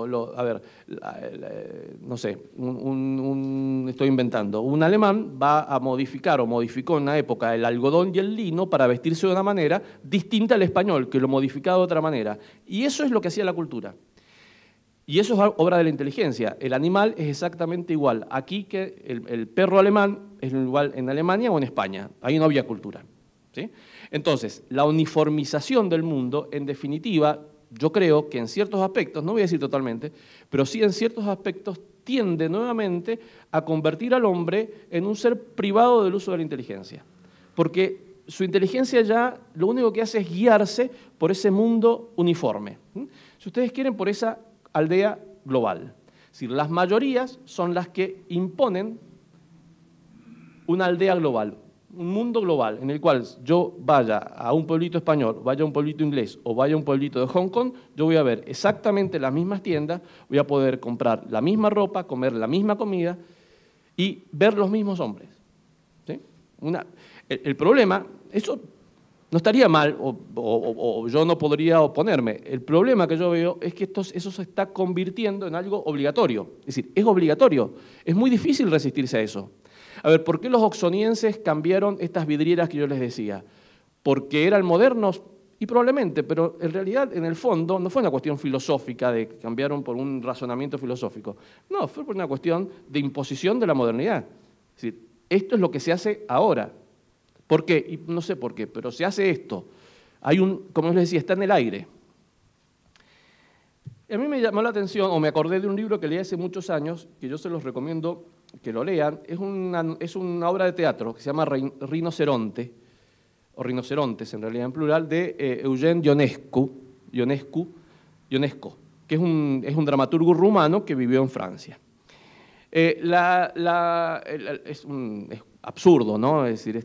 no sé, estoy inventando, un alemán va a modificar o modificó en una época el algodón y el lino para vestirse de una manera distinta al español, que lo modificaba de otra manera. Y eso es lo que hacía la cultura. Y eso es obra de la inteligencia. El animal es exactamente igual aquí que el perro alemán es igual en Alemania o en España. Ahí no había cultura, ¿sí? Entonces, la uniformización del mundo, en definitiva, yo creo que en ciertos aspectos, no voy a decir totalmente, pero sí en ciertos aspectos tiende nuevamente a convertir al hombre en un ser privado del uso de la inteligencia. Porque su inteligencia ya lo único que hace es guiarse por ese mundo uniforme. Si ustedes quieren, por esa aldea global. Es decir, las mayorías son las que imponen una aldea global, un mundo global, en el cual yo vaya a un pueblito español, vaya a un pueblito inglés o vaya a un pueblito de Hong Kong, yo voy a ver exactamente las mismas tiendas, voy a poder comprar la misma ropa, comer la misma comida y ver los mismos hombres, ¿sí? El problema, eso no estaría mal o yo no podría oponerme. El problema que yo veo es que eso se está convirtiendo en algo obligatorio. Es decir, es obligatorio. Es muy difícil resistirse a eso. A ver, ¿por qué los oxonienses cambiaron estas vidrieras que yo les decía? ¿Porque eran modernos? Y probablemente, pero en realidad, en el fondo, no fue una cuestión filosófica de que cambiaron por un razonamiento filosófico. No, fue por una cuestión de imposición de la modernidad. Es decir, esto es lo que se hace ahora. ¿Por qué? Y no sé por qué, pero se hace esto. Como les decía, está en el aire. Y a mí me llamó la atención, o me acordé de un libro que leí hace muchos años, que yo se los recomiendo que lo lean. Es una obra de teatro que se llama Rinoceronte, o Rinocerontes en realidad en plural, de Eugene Ionescu, que es un dramaturgo rumano que vivió en Francia. Es absurdo, ¿no? Es decir,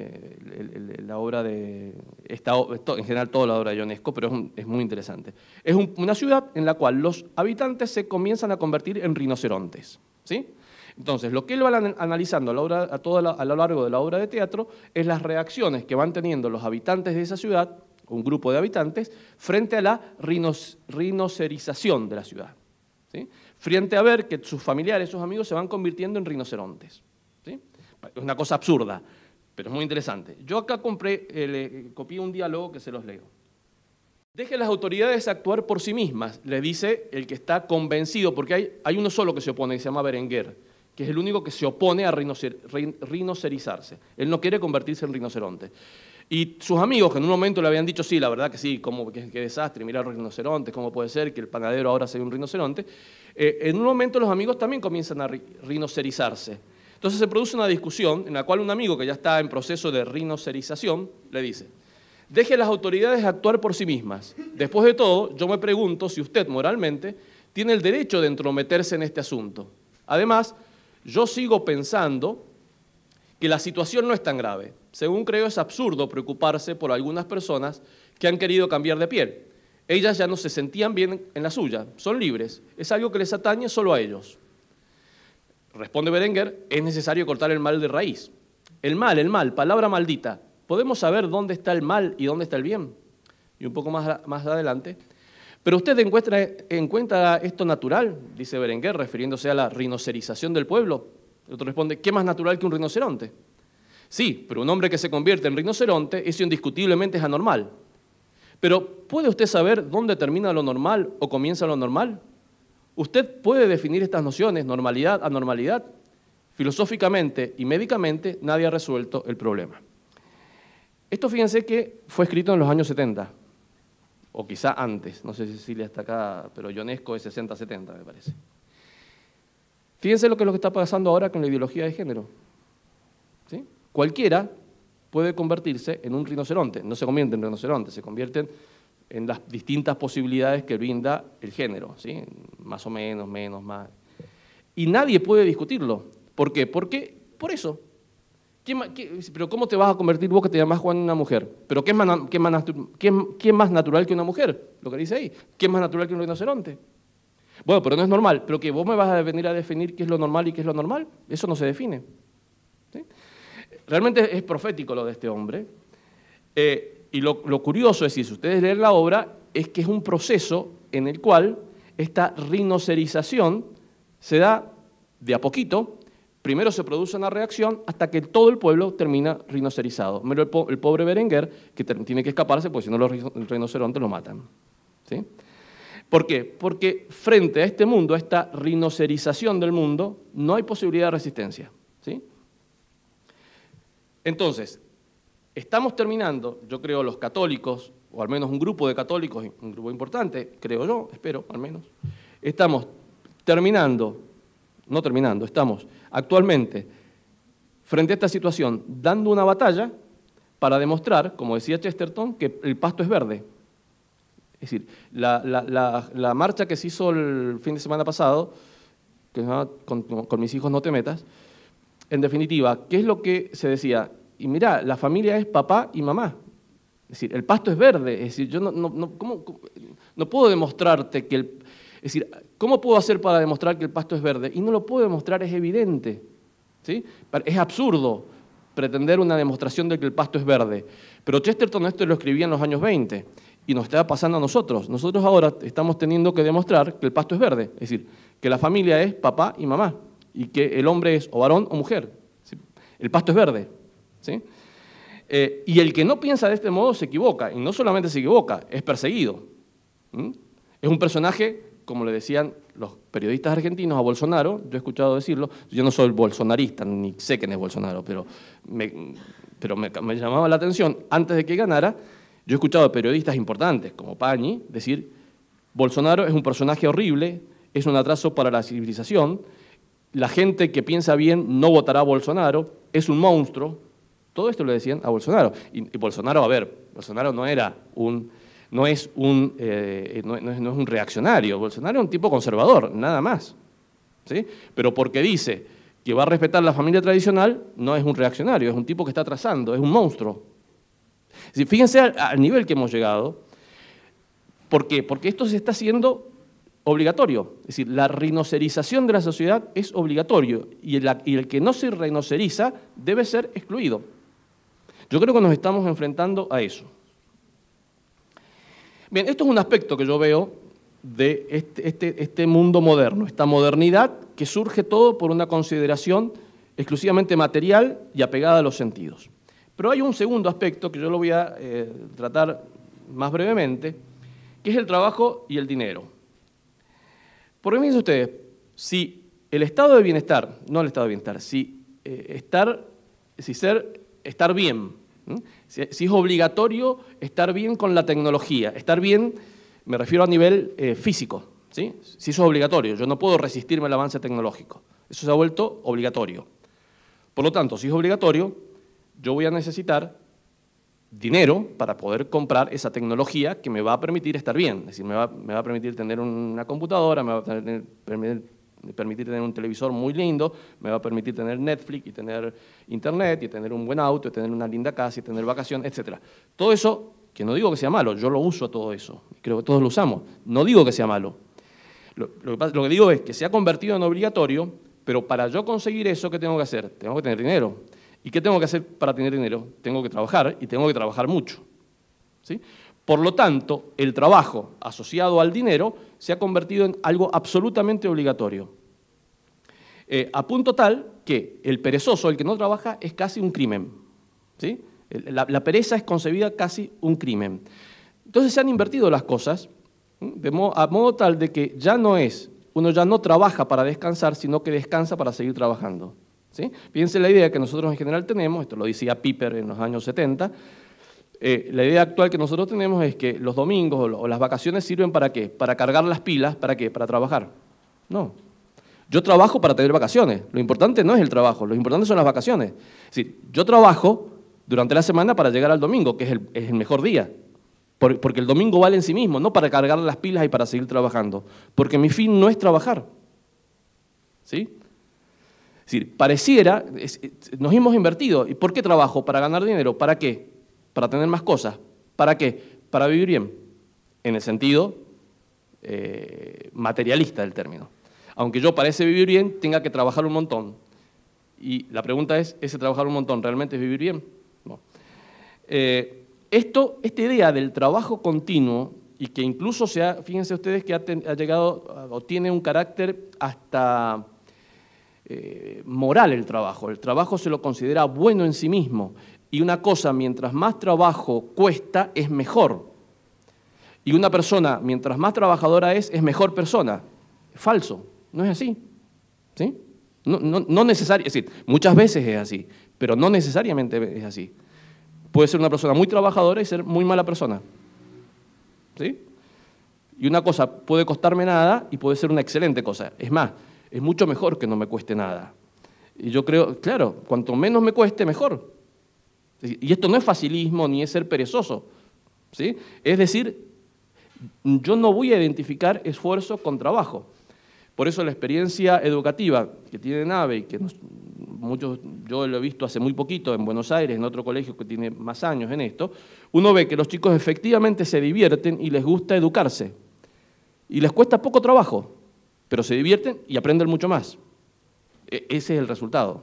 la obra de... en general toda la obra de Ionesco, pero es muy interesante. Es una ciudad en la cual los habitantes se comienzan a convertir en rinocerontes, ¿sí? Entonces, lo que él va analizando a lo largo de la obra de teatro es las reacciones que van teniendo los habitantes de esa ciudad, un grupo de habitantes, frente a la rinocerización de la ciudad, ¿sí? Frente a ver que sus familiares, sus amigos se van convirtiendo en rinocerontes, ¿sí? Es una cosa absurda, pero es muy interesante. Yo acá copié un diálogo que se los leo. Deje a las autoridades actuar por sí mismas, le dice el que está convencido, porque hay uno solo que se opone, que se llama Berenguer, que es el único que se opone a rinocerizarse. Él no quiere convertirse en rinoceronte. Y sus amigos, que en un momento le habían dicho, sí, la verdad que sí, qué desastre, mirar rinocerontes, cómo puede ser que el panadero ahora sea un rinoceronte, en un momento los amigos también comienzan a rinocerizarse. Entonces se produce una discusión en la cual un amigo que ya está en proceso de rinocerización le dice: deje a las autoridades actuar por sí mismas. Después de todo, yo me pregunto si usted moralmente tiene el derecho de entrometerse en este asunto. Además, yo sigo pensando que la situación no es tan grave. Según creo, es absurdo preocuparse por algunas personas que han querido cambiar de piel. Ellas ya no se sentían bien en la suya, son libres, es algo que les atañe solo a ellos. Responde Berenguer, es necesario cortar el mal de raíz. El mal, palabra maldita. ¿Podemos saber dónde está el mal y dónde está el bien? Y un poco más adelante. ¿Pero usted encuentra esto natural? Dice Berenguer, refiriéndose a la rinocerización del pueblo. El otro responde, ¿qué más natural que un rinoceronte? Sí, pero un hombre que se convierte en rinoceronte, eso indiscutiblemente es anormal. Pero, ¿puede usted saber dónde termina lo normal o comienza lo normal? ¿Usted puede definir estas nociones, normalidad, anormalidad? Filosóficamente y médicamente nadie ha resuelto el problema. Esto, fíjense que fue escrito en los años 70, o quizá antes, no sé si Cecilia está acá, pero Ionesco es 60-70 me parece. Fíjense lo que está pasando ahora con la ideología de género, ¿sí? Cualquiera puede convertirse en un rinoceronte, no se convierte en rinoceronte, se convierten en las distintas posibilidades que brinda el género, ¿sí? Más o menos, menos, más. Y nadie puede discutirlo. ¿Por qué? Porque, por eso. ¿Pero cómo te vas a convertir vos que te llamás Juan en una mujer? ¿Pero qué es más natural que una mujer? Lo que dice ahí. ¿Qué es más natural que un rinoceronte? Bueno, pero no es normal. ¿Pero que vos me vas a venir a definir qué es lo normal y qué es lo normal? Eso no se define, ¿sí? Realmente es profético lo de este hombre. Y lo curioso es, si ustedes leen la obra, es que es un proceso en el cual esta rinocerización se da de a poquito. Primero se produce una reacción hasta que todo el pueblo termina rinocerizado. Pero el pobre Berenguer, que tiene que escaparse, porque si no los rinocerontes lo matan, ¿sí? ¿Por qué? Porque frente a este mundo, a esta rinocerización del mundo, no hay posibilidad de resistencia, ¿sí? Entonces, estamos terminando, yo creo, los católicos, o al menos un grupo de católicos, un grupo importante, creo yo, espero al menos, estamos estamos actualmente frente a esta situación dando una batalla para demostrar, como decía Chesterton, que el pasto es verde. Es decir, la marcha que se hizo el fin de semana pasado, que se llama con mis hijos no te metas, en definitiva, ¿qué es lo que se decía? Y mirá, la familia es papá y mamá. Es decir, el pasto es verde. Es decir, yo no puedo demostrarte que es decir, ¿cómo puedo hacer para demostrar que el pasto es verde? Y no lo puedo demostrar, es evidente, ¿sí? Es absurdo pretender una demostración de que el pasto es verde. Pero Chesterton esto lo escribía en los años 20 y nos está pasando a nosotros. Nosotros ahora estamos teniendo que demostrar que el pasto es verde. Es decir, que la familia es papá y mamá y que el hombre es o varón o mujer. ¿Sí? El pasto es verde, ¿sí? Y el que no piensa de este modo se equivoca. Y no solamente se equivoca, es perseguido. Es un personaje, como le decían los periodistas argentinos a Bolsonaro, yo he escuchado decirlo, yo no soy bolsonarista, ni sé quién es Bolsonaro, pero me llamaba la atención, antes de que ganara, yo he escuchado a periodistas importantes, como Pañi, decir Bolsonaro es un personaje horrible, es un atraso para la civilización, la gente que piensa bien no votará a Bolsonaro, es un monstruo. Todo esto le decían a Bolsonaro. Y Bolsonaro, a ver, Bolsonaro no es un reaccionario, Bolsonaro es un tipo conservador, nada más. ¿Sí? Pero porque dice que va a respetar la familia tradicional, no es un reaccionario, es un tipo que está atrasando, es un monstruo. Fíjense al nivel que hemos llegado. ¿Por qué? Porque esto se está haciendo obligatorio. Es decir, la rhinocerización de la sociedad es obligatorio y el que no se rhinoceriza debe ser excluido. Yo creo que nos estamos enfrentando a eso. Bien, esto es un aspecto que yo veo de este mundo moderno, esta modernidad que surge todo por una consideración exclusivamente material y apegada a los sentidos. Pero hay un segundo aspecto que yo lo voy a tratar más brevemente, que es el trabajo y el dinero. Porque fíjense ustedes, si el estado de bienestar, no el estado de bienestar, estar bien, si es obligatorio estar bien con la tecnología, estar bien, me refiero a nivel físico, ¿sí? Si eso es obligatorio, yo no puedo resistirme al avance tecnológico, eso se ha vuelto obligatorio. Por lo tanto, si es obligatorio, yo voy a necesitar dinero para poder comprar esa tecnología que me va a permitir estar bien. Es decir, me va a permitir tener una computadora, me va a permitir tener un televisor muy lindo, me va a permitir tener Netflix y tener internet y tener un buen auto y tener una linda casa y tener vacaciones, etc. Todo eso, que no digo que sea malo, yo lo uso todo eso, creo que todos lo usamos, no digo que sea malo. Lo que digo es que se ha convertido en obligatorio, pero para yo conseguir eso, ¿qué tengo que hacer? Tengo que tener dinero. ¿Y qué tengo que hacer para tener dinero? Tengo que trabajar y tengo que trabajar mucho. ¿Sí? Por lo tanto, el trabajo asociado al dinero se ha convertido en algo absolutamente obligatorio. A punto tal que el perezoso, el que no trabaja, es casi un crimen. ¿Sí? La pereza es concebida casi un crimen. Entonces se han invertido las cosas a modo tal de que uno ya no trabaja para descansar, sino que descansa para seguir trabajando. ¿Sí? Fíjense la idea que nosotros en general tenemos, esto lo decía Piper en los años 70, la idea actual que nosotros tenemos es que los domingos o las vacaciones sirven ¿para qué? Para cargar las pilas, ¿para qué? Para trabajar. No. Yo trabajo para tener vacaciones, lo importante no es el trabajo, lo importante son las vacaciones. Es decir, yo trabajo durante la semana para llegar al domingo, que es el mejor día, porque el domingo vale en sí mismo, no para cargar las pilas y para seguir trabajando, porque mi fin no es trabajar. ¿Sí? Es decir, pareciera, nos hemos invertido. ¿Y por qué trabajo? ¿Para ganar dinero? ¿Para qué? ¿Para tener más cosas? ¿Para qué? Para vivir bien, en el sentido materialista del término. Aunque yo para ese vivir bien tenga que trabajar un montón. Y la pregunta es, ¿ese trabajar un montón realmente es vivir bien? No. Esta idea del trabajo continuo, y que incluso fíjense ustedes que ha llegado o tiene un carácter hasta moral el trabajo se lo considera bueno en sí mismo, y una cosa mientras más trabajo cuesta es mejor, y una persona mientras más trabajadora es mejor persona. Es falso, no es así, ¿sí? No necesariamente, es decir, muchas veces es así, pero no necesariamente es así. Puede ser una persona muy trabajadora y ser muy mala persona, ¿sí? Y una cosa puede costarme nada y puede ser una excelente cosa. Es más, es mucho mejor que no me cueste nada. Y yo creo, claro, cuanto menos me cueste, mejor. Y esto no es facilismo ni es ser perezoso, ¿sí? Es decir, yo no voy a identificar esfuerzo con trabajo. Por eso la experiencia educativa que tiene NAVE y que yo lo he visto hace muy poquito en Buenos Aires, en otro colegio que tiene más años en esto, uno ve que los chicos efectivamente se divierten y les gusta educarse. Y les cuesta poco trabajo, pero se divierten y aprenden mucho más. Ese es el resultado.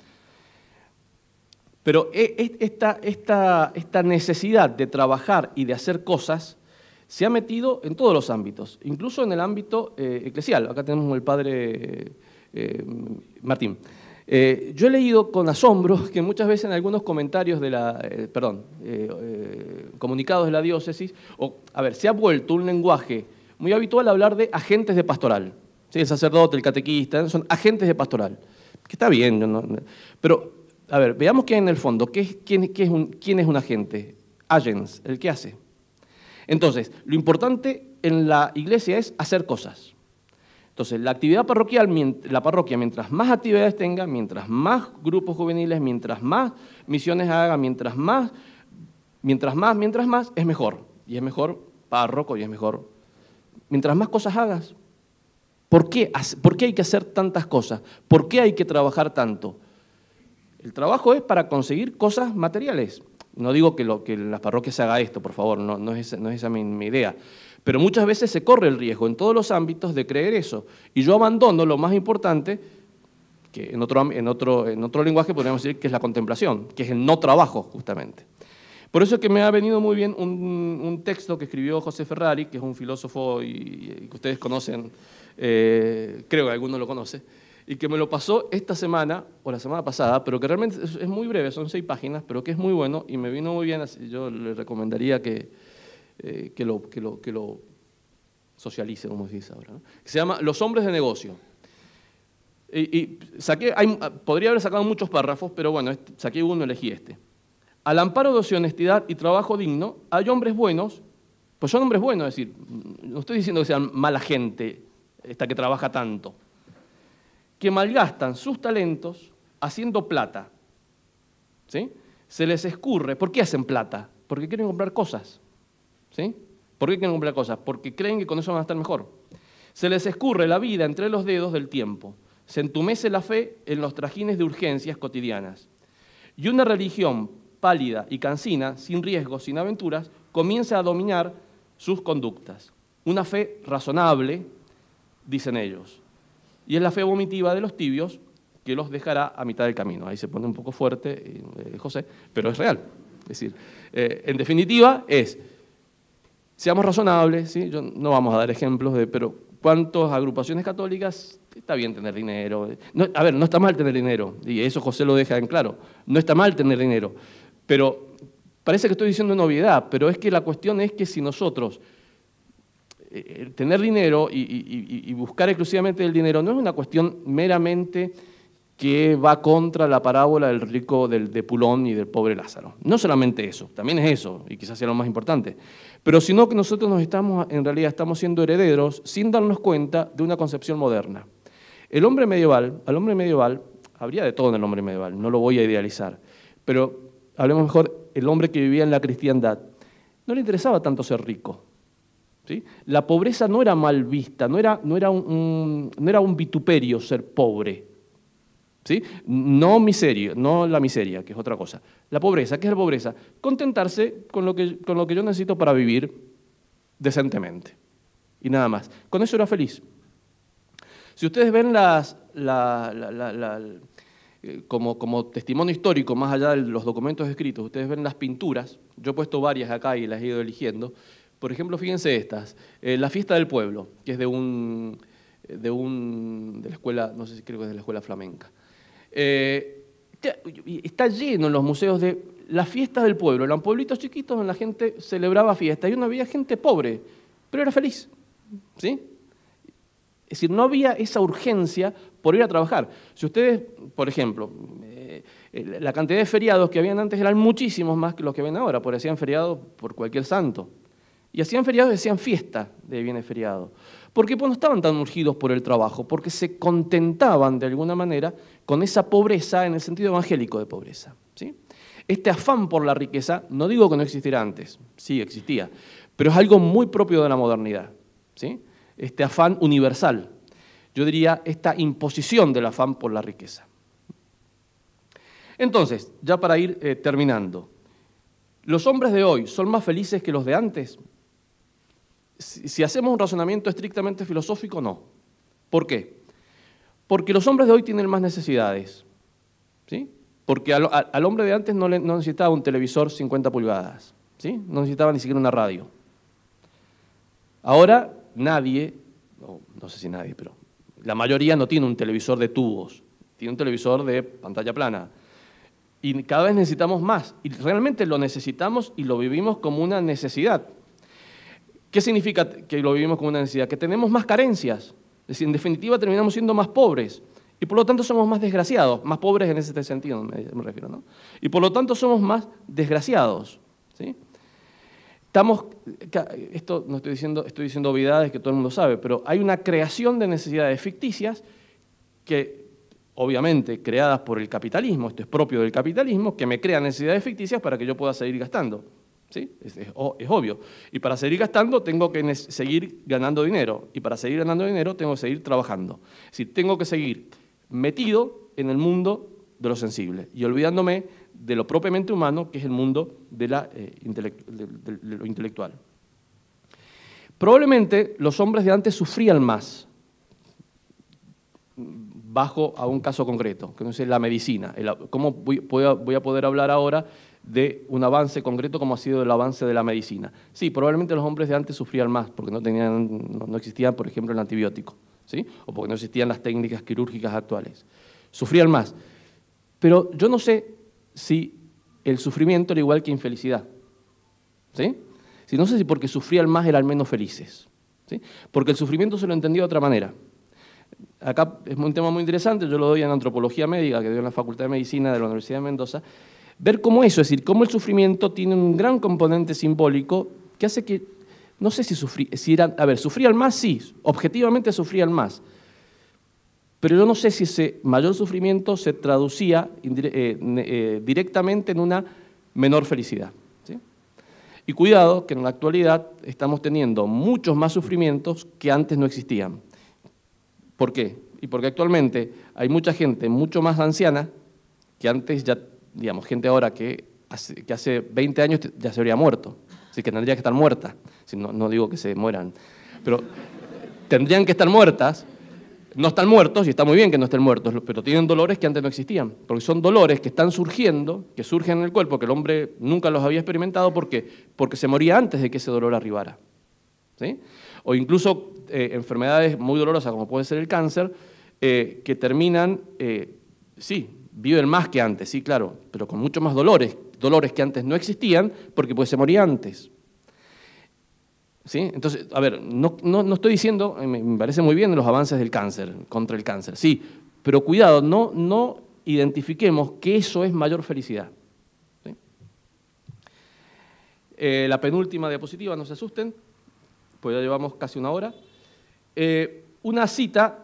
Pero esta necesidad de trabajar y de hacer cosas se ha metido en todos los ámbitos, incluso en el ámbito eclesial. Acá tenemos el padre Martín. Yo he leído con asombro que muchas veces en algunos comentarios comunicados de la diócesis, se ha vuelto un lenguaje muy habitual hablar de agentes de pastoral. ¿Sí? El sacerdote, el catequista, son agentes de pastoral. Que está bien, pero, veamos qué hay en el fondo. ¿Quién es un agente? Agens, el que hace. Entonces, lo importante en la iglesia es hacer cosas. Entonces, la actividad parroquial, la parroquia, mientras más actividades tenga, mientras más grupos juveniles, mientras más misiones haga, mientras más, es mejor. Y es mejor párroco y es mejor. Mientras más cosas hagas. ¿Por qué hay que hacer tantas cosas? ¿Por qué hay que trabajar tanto? El trabajo es para conseguir cosas materiales. No digo que en las parroquias se haga esto, por favor, no es esa mi idea. Pero muchas veces se corre el riesgo en todos los ámbitos de creer eso. Y yo abandono lo más importante, que en otro lenguaje podríamos decir que es la contemplación, que es el no trabajo, justamente. Por eso es que me ha venido muy bien un texto que escribió José Ferrari, que es un filósofo y que ustedes conocen, creo que alguno lo conoce, y que me lo pasó esta semana, o la semana pasada, pero que realmente es muy breve, son 6 páginas, pero que es muy bueno y me vino muy bien, así yo le recomendaría que lo socialice, como se dice ahora, ¿no? Que se llama Los hombres de negocio. Podría haber sacado muchos párrafos, pero bueno, saqué uno, elegí este. Al amparo de su honestidad y trabajo digno, hay hombres buenos, pues son hombres buenos, es decir, no estoy diciendo que sean mala gente, esta que trabaja tanto, que malgastan sus talentos haciendo plata, ¿sí? Se les escurre. ¿Por qué hacen plata? Porque quieren comprar cosas, ¿sí? ¿Por qué quieren comprar cosas? Porque creen que con eso van a estar mejor. Se les escurre la vida entre los dedos del tiempo. Se entumece la fe en los trajines de urgencias cotidianas. Y una religión pálida y cansina, sin riesgos, sin aventuras, comienza a dominar sus conductas. Una fe razonable, dicen ellos. Y es la fe vomitiva de los tibios que los dejará a mitad del camino. Ahí se pone un poco fuerte, José, pero es real. Es decir, en definitiva seamos razonables, ¿sí? No vamos a dar ejemplos pero ¿cuántas agrupaciones católicas? Está bien tener dinero. No está mal tener dinero, y eso José lo deja en claro. No está mal tener dinero, pero parece que estoy diciendo una obviedad, pero es que la cuestión es que si nosotros tener dinero y buscar exclusivamente el dinero no es una cuestión meramente que va contra la parábola del rico de Pulón y del pobre Lázaro. No solamente eso, también es eso, y quizás sea lo más importante, pero sino que nosotros en realidad estamos siendo herederos sin darnos cuenta de una concepción moderna. Al hombre medieval, habría de todo en el hombre medieval, no lo voy a idealizar, pero hablemos mejor, el hombre que vivía en la cristiandad, no le interesaba tanto ser rico. ¿Sí? La pobreza no era mal vista, no era un vituperio ser pobre. ¿Sí? No la miseria, que es otra cosa. La pobreza, ¿qué es la pobreza? Contentarse con lo que yo necesito para vivir decentemente. Y nada más. Con eso era feliz. Si ustedes ven como testimonio histórico, más allá de los documentos escritos, ustedes ven las pinturas, yo he puesto varias acá y las he ido eligiendo. Por ejemplo, fíjense estas, la fiesta del pueblo, que es de la escuela, no sé si creo que es de la escuela flamenca. Está lleno en los museos de las fiestas del pueblo. Eran pueblitos chiquitos donde la gente celebraba fiestas y no había gente pobre, pero era feliz, ¿sí? Es decir, no había esa urgencia por ir a trabajar. Si ustedes, por ejemplo, la cantidad de feriados que habían antes eran muchísimos más que los que ven ahora, porque hacían feriados por cualquier santo. Y hacían feriados y hacían fiesta de bienes feriados. Porque pues, no estaban tan urgidos por el trabajo, porque se contentaban de alguna manera con esa pobreza en el sentido evangélico de pobreza, ¿sí? Este afán por la riqueza, no digo que no existiera antes, sí existía, pero es algo muy propio de la modernidad, ¿sí? Este afán universal, yo diría esta imposición del afán por la riqueza. Entonces, ya para ir terminando, ¿los hombres de hoy son más felices que los de antes? Si hacemos un razonamiento estrictamente filosófico, no. ¿Por qué? Porque los hombres de hoy tienen más necesidades, ¿sí? Porque al hombre de antes no necesitaba un televisor 50 pulgadas, ¿sí? No necesitaba ni siquiera una radio. Ahora nadie, no sé si nadie, pero la mayoría no tiene un televisor de tubos, tiene un televisor de pantalla plana. Y cada vez necesitamos más, y realmente lo necesitamos y lo vivimos como una necesidad. ¿Qué significa que lo vivimos como una necesidad? Que tenemos más carencias, es decir, en definitiva terminamos siendo más pobres, y por lo tanto somos más desgraciados, más pobres en ese sentido me refiero, ¿no? Y por lo tanto somos más desgraciados, ¿sí? esto no estoy diciendo obviedades que todo el mundo sabe, pero hay una creación de necesidades ficticias que, obviamente, creadas por el capitalismo, esto es propio del capitalismo, que me crean necesidades ficticias para que yo pueda seguir gastando. ¿Sí? Es obvio. Y para seguir gastando tengo que seguir ganando dinero. Y para seguir ganando dinero tengo que seguir trabajando. Es decir, tengo que seguir metido en el mundo de lo sensible y olvidándome de lo propiamente humano, que es el mundo de lo intelectual. Probablemente los hombres de antes sufrían más, bajo a un caso concreto, que no es la medicina. ¿Cómo voy a poder hablar ahora de un avance concreto como ha sido el avance de la medicina? Sí, probablemente los hombres de antes sufrían más, porque no existían, por ejemplo, el antibiótico, ¿sí? O porque no existían las técnicas quirúrgicas actuales. Sufrían más. Pero yo no sé si el sufrimiento era igual que infelicidad, ¿sí? No sé si porque sufrían más eran menos felices, ¿sí? Porque el sufrimiento se lo entendía de otra manera. Acá es un tema muy interesante, yo lo doy en antropología médica, que doy en la Facultad de Medicina de la Universidad de Mendoza, ver cómo eso, es decir, cómo el sufrimiento tiene un gran componente simbólico que hace que, no sé si sufrían más, sí, objetivamente sufrían más, pero yo no sé si ese mayor sufrimiento se traducía directamente en una menor felicidad, ¿sí? Y cuidado, que en la actualidad estamos teniendo muchos más sufrimientos que antes no existían. ¿Por qué? Y porque actualmente hay mucha gente mucho más anciana que antes ya, digamos, gente ahora que hace 20 años ya se habría muerto, así que tendría que estar muerta. No digo que se mueran, pero tendrían que estar muertas. No están muertos, y está muy bien que no estén muertos, pero tienen dolores que antes no existían, porque son dolores que están surgiendo, que surgen en el cuerpo, que el hombre nunca los había experimentado. ¿Por qué? Porque se moría antes de que ese dolor arribara, ¿sí? O incluso enfermedades muy dolorosas, como puede ser el cáncer, que terminan, sí, viven más que antes, sí, claro, pero con mucho más dolores que antes no existían, porque pues se moría antes. ¿Sí? Entonces, a ver, no estoy diciendo, me parece muy bien los avances del cáncer, contra el cáncer, sí, pero cuidado, no identifiquemos que eso es mayor felicidad. ¿Sí? La penúltima diapositiva, no se asusten, pues ya llevamos casi una hora. Una cita,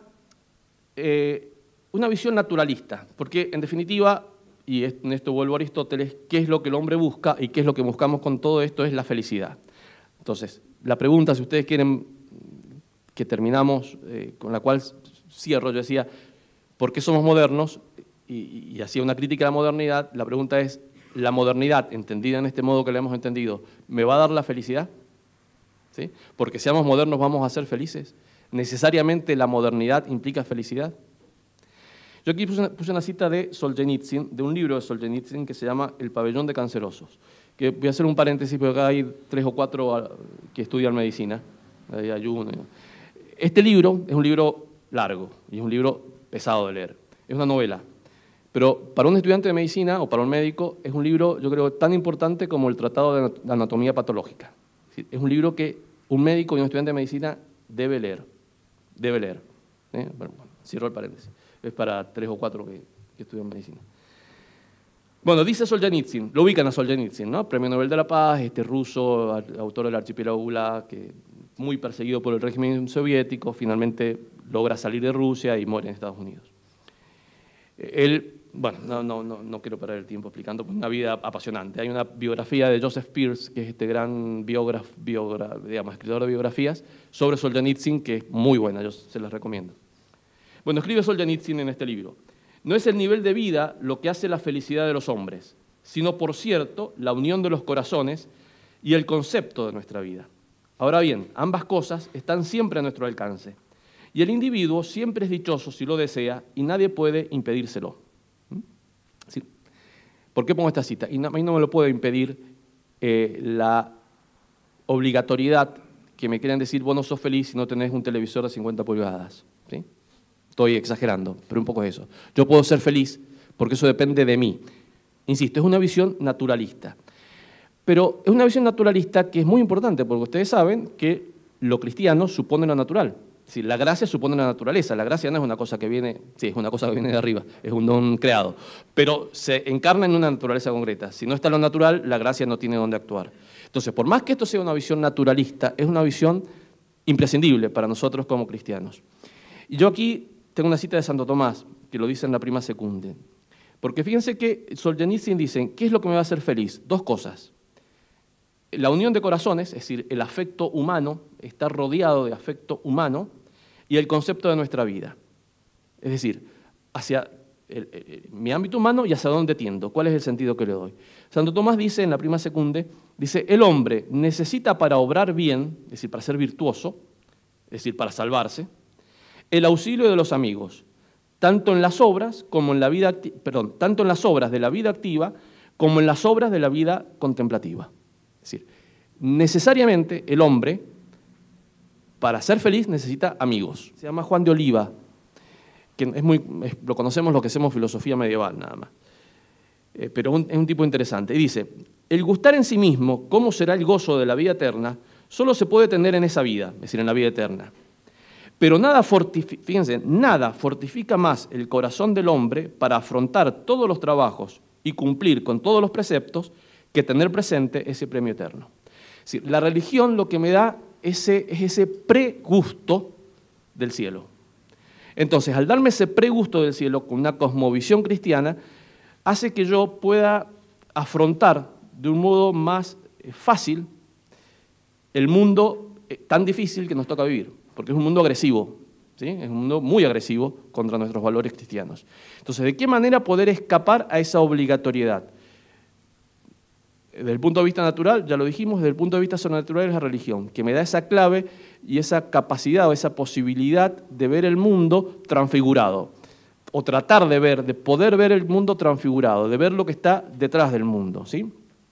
una visión naturalista, porque en definitiva, y en esto vuelvo a Aristóteles, ¿qué es lo que el hombre busca y qué es lo que buscamos con todo esto? Es la felicidad. Entonces, la pregunta, si ustedes quieren que terminamos, con la cual cierro, yo decía, ¿por qué somos modernos? Y hacía una crítica a la modernidad. La pregunta es, ¿la modernidad, entendida en este modo que la hemos entendido, me va a dar la felicidad? ¿Sí? Porque seamos modernos vamos a ser felices. ¿Necesariamente la modernidad implica felicidad? Yo aquí puse una cita de Solzhenitsyn, de un libro de Solzhenitsyn que se llama El pabellón de cancerosos. Que voy a hacer un paréntesis, porque acá hay 3 o 4 que estudian medicina. Hay uno. Este libro es un libro largo y es un libro pesado de leer. Es una novela. Pero para un estudiante de medicina o para un médico es un libro, yo creo, tan importante como el Tratado de Anatomía Patológica. Es un libro que un médico y un estudiante de medicina debe leer. Debe leer. Bueno, cierro el paréntesis. Es para 3 o 4 que estudian medicina. Bueno, dice Solzhenitsyn, lo ubican a Solzhenitsyn, ¿no? Premio Nobel de la Paz, ruso, autor del Archipiélago Gulag, que muy perseguido por el régimen soviético, finalmente logra salir de Rusia y muere en Estados Unidos. Él, bueno, no quiero perder el tiempo explicando, pues una vida apasionante. Hay una biografía de Joseph Pearce, que es este gran escritor de biografías, sobre Solzhenitsyn, que es muy buena, yo se las recomiendo. Bueno, escribe Solzhenitsyn en este libro. No es el nivel de vida lo que hace la felicidad de los hombres, sino, por cierto, la unión de los corazones y el concepto de nuestra vida. Ahora bien, ambas cosas están siempre a nuestro alcance, y el individuo siempre es dichoso si lo desea y nadie puede impedírselo. ¿Sí? ¿Por qué pongo esta cita? Y a mí no me lo puede impedir la obligatoriedad que me quieran decir, vos no sos feliz si no tenés un televisor de 50 pulgadas. ¿Sí? Estoy exagerando, pero un poco es eso. Yo puedo ser feliz porque eso depende de mí. Insisto, es una visión naturalista. Pero es una visión naturalista que es muy importante, porque ustedes saben que lo cristiano supone lo natural. Si la gracia supone la naturaleza, la gracia no es una cosa que viene, sí, es una cosa que viene de arriba, es un don creado, pero se encarna en una naturaleza concreta. Si no está lo natural, la gracia no tiene dónde actuar. Entonces, por más que esto sea una visión naturalista, es una visión imprescindible para nosotros como cristianos. Y yo aquí tengo una cita de Santo Tomás, que lo dice en la Prima Secunde, porque fíjense que Solzhenitsyn dice, ¿qué es lo que me va a hacer feliz? Dos cosas. La unión de corazones, es decir, el afecto humano, estar rodeado de afecto humano, y el concepto de nuestra vida. Es decir, hacia mi ámbito humano y hacia dónde tiendo, cuál es el sentido que le doy. Santo Tomás dice en la Prima Secunde, dice, el hombre necesita para obrar bien, es decir, para ser virtuoso, es decir, para salvarse, el auxilio de los amigos, tanto en las obras como en la vida, tanto en las obras de la vida activa como en las obras de la vida contemplativa. Es decir, necesariamente el hombre, para ser feliz, necesita amigos. Se llama Juan de Oliva, que lo conocemos los que hacemos filosofía medieval nada más, pero es un tipo interesante. Y dice, el gustar en sí mismo cómo será el gozo de la vida eterna, solo se puede tener en esa vida, es decir, en la vida eterna. Pero fíjense, nada fortifica más el corazón del hombre para afrontar todos los trabajos y cumplir con todos los preceptos que tener presente ese premio eterno. Es decir, la religión lo que me da es ese pregusto del cielo. Entonces, al darme ese pregusto del cielo con una cosmovisión cristiana, hace que yo pueda afrontar de un modo más fácil el mundo tan difícil que nos toca vivir, porque es un mundo agresivo, ¿sí? Es un mundo muy agresivo contra nuestros valores cristianos. Entonces, ¿de qué manera poder escapar a esa obligatoriedad? Desde el punto de vista natural, ya lo dijimos, desde el punto de vista sobrenatural es la religión, que me da esa clave y esa capacidad o esa posibilidad de ver el mundo transfigurado, o tratar de poder ver el mundo transfigurado, de ver lo que está detrás del mundo, ¿sí?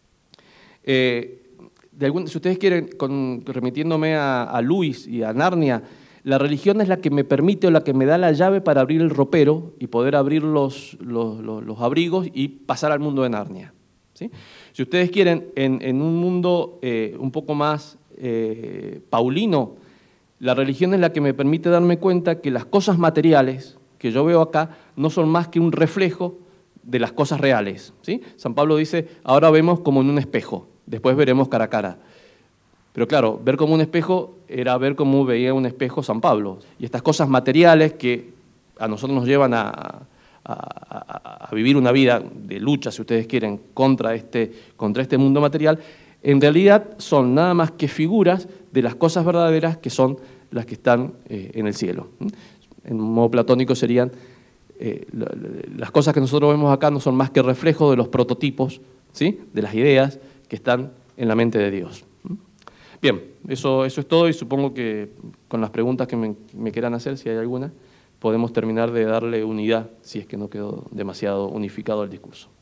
Si ustedes quieren, remitiéndome a Luis y a Narnia, la religión es la que me permite o la que me da la llave para abrir el ropero y poder abrir los abrigos y pasar al mundo de Narnia, ¿sí? Si ustedes quieren, en un mundo un poco más paulino, la religión es la que me permite darme cuenta que las cosas materiales que yo veo acá no son más que un reflejo de las cosas reales, ¿sí? San Pablo dice, ahora vemos como en un espejo, después veremos cara a cara. Pero claro, ver como un espejo era ver cómo veía un espejo San Pablo. Y estas cosas materiales que a nosotros nos llevan a vivir una vida de lucha, si ustedes quieren, contra este mundo material, en realidad son nada más que figuras de las cosas verdaderas que son las que están en el cielo. En modo platónico serían, las cosas que nosotros vemos acá no son más que reflejos de los prototipos, ¿sí? De las ideas que están en la mente de Dios. Bien, eso es todo y supongo que con las preguntas que me quieran hacer, si hay alguna, podemos terminar de darle unidad, si es que no quedó demasiado unificado el discurso.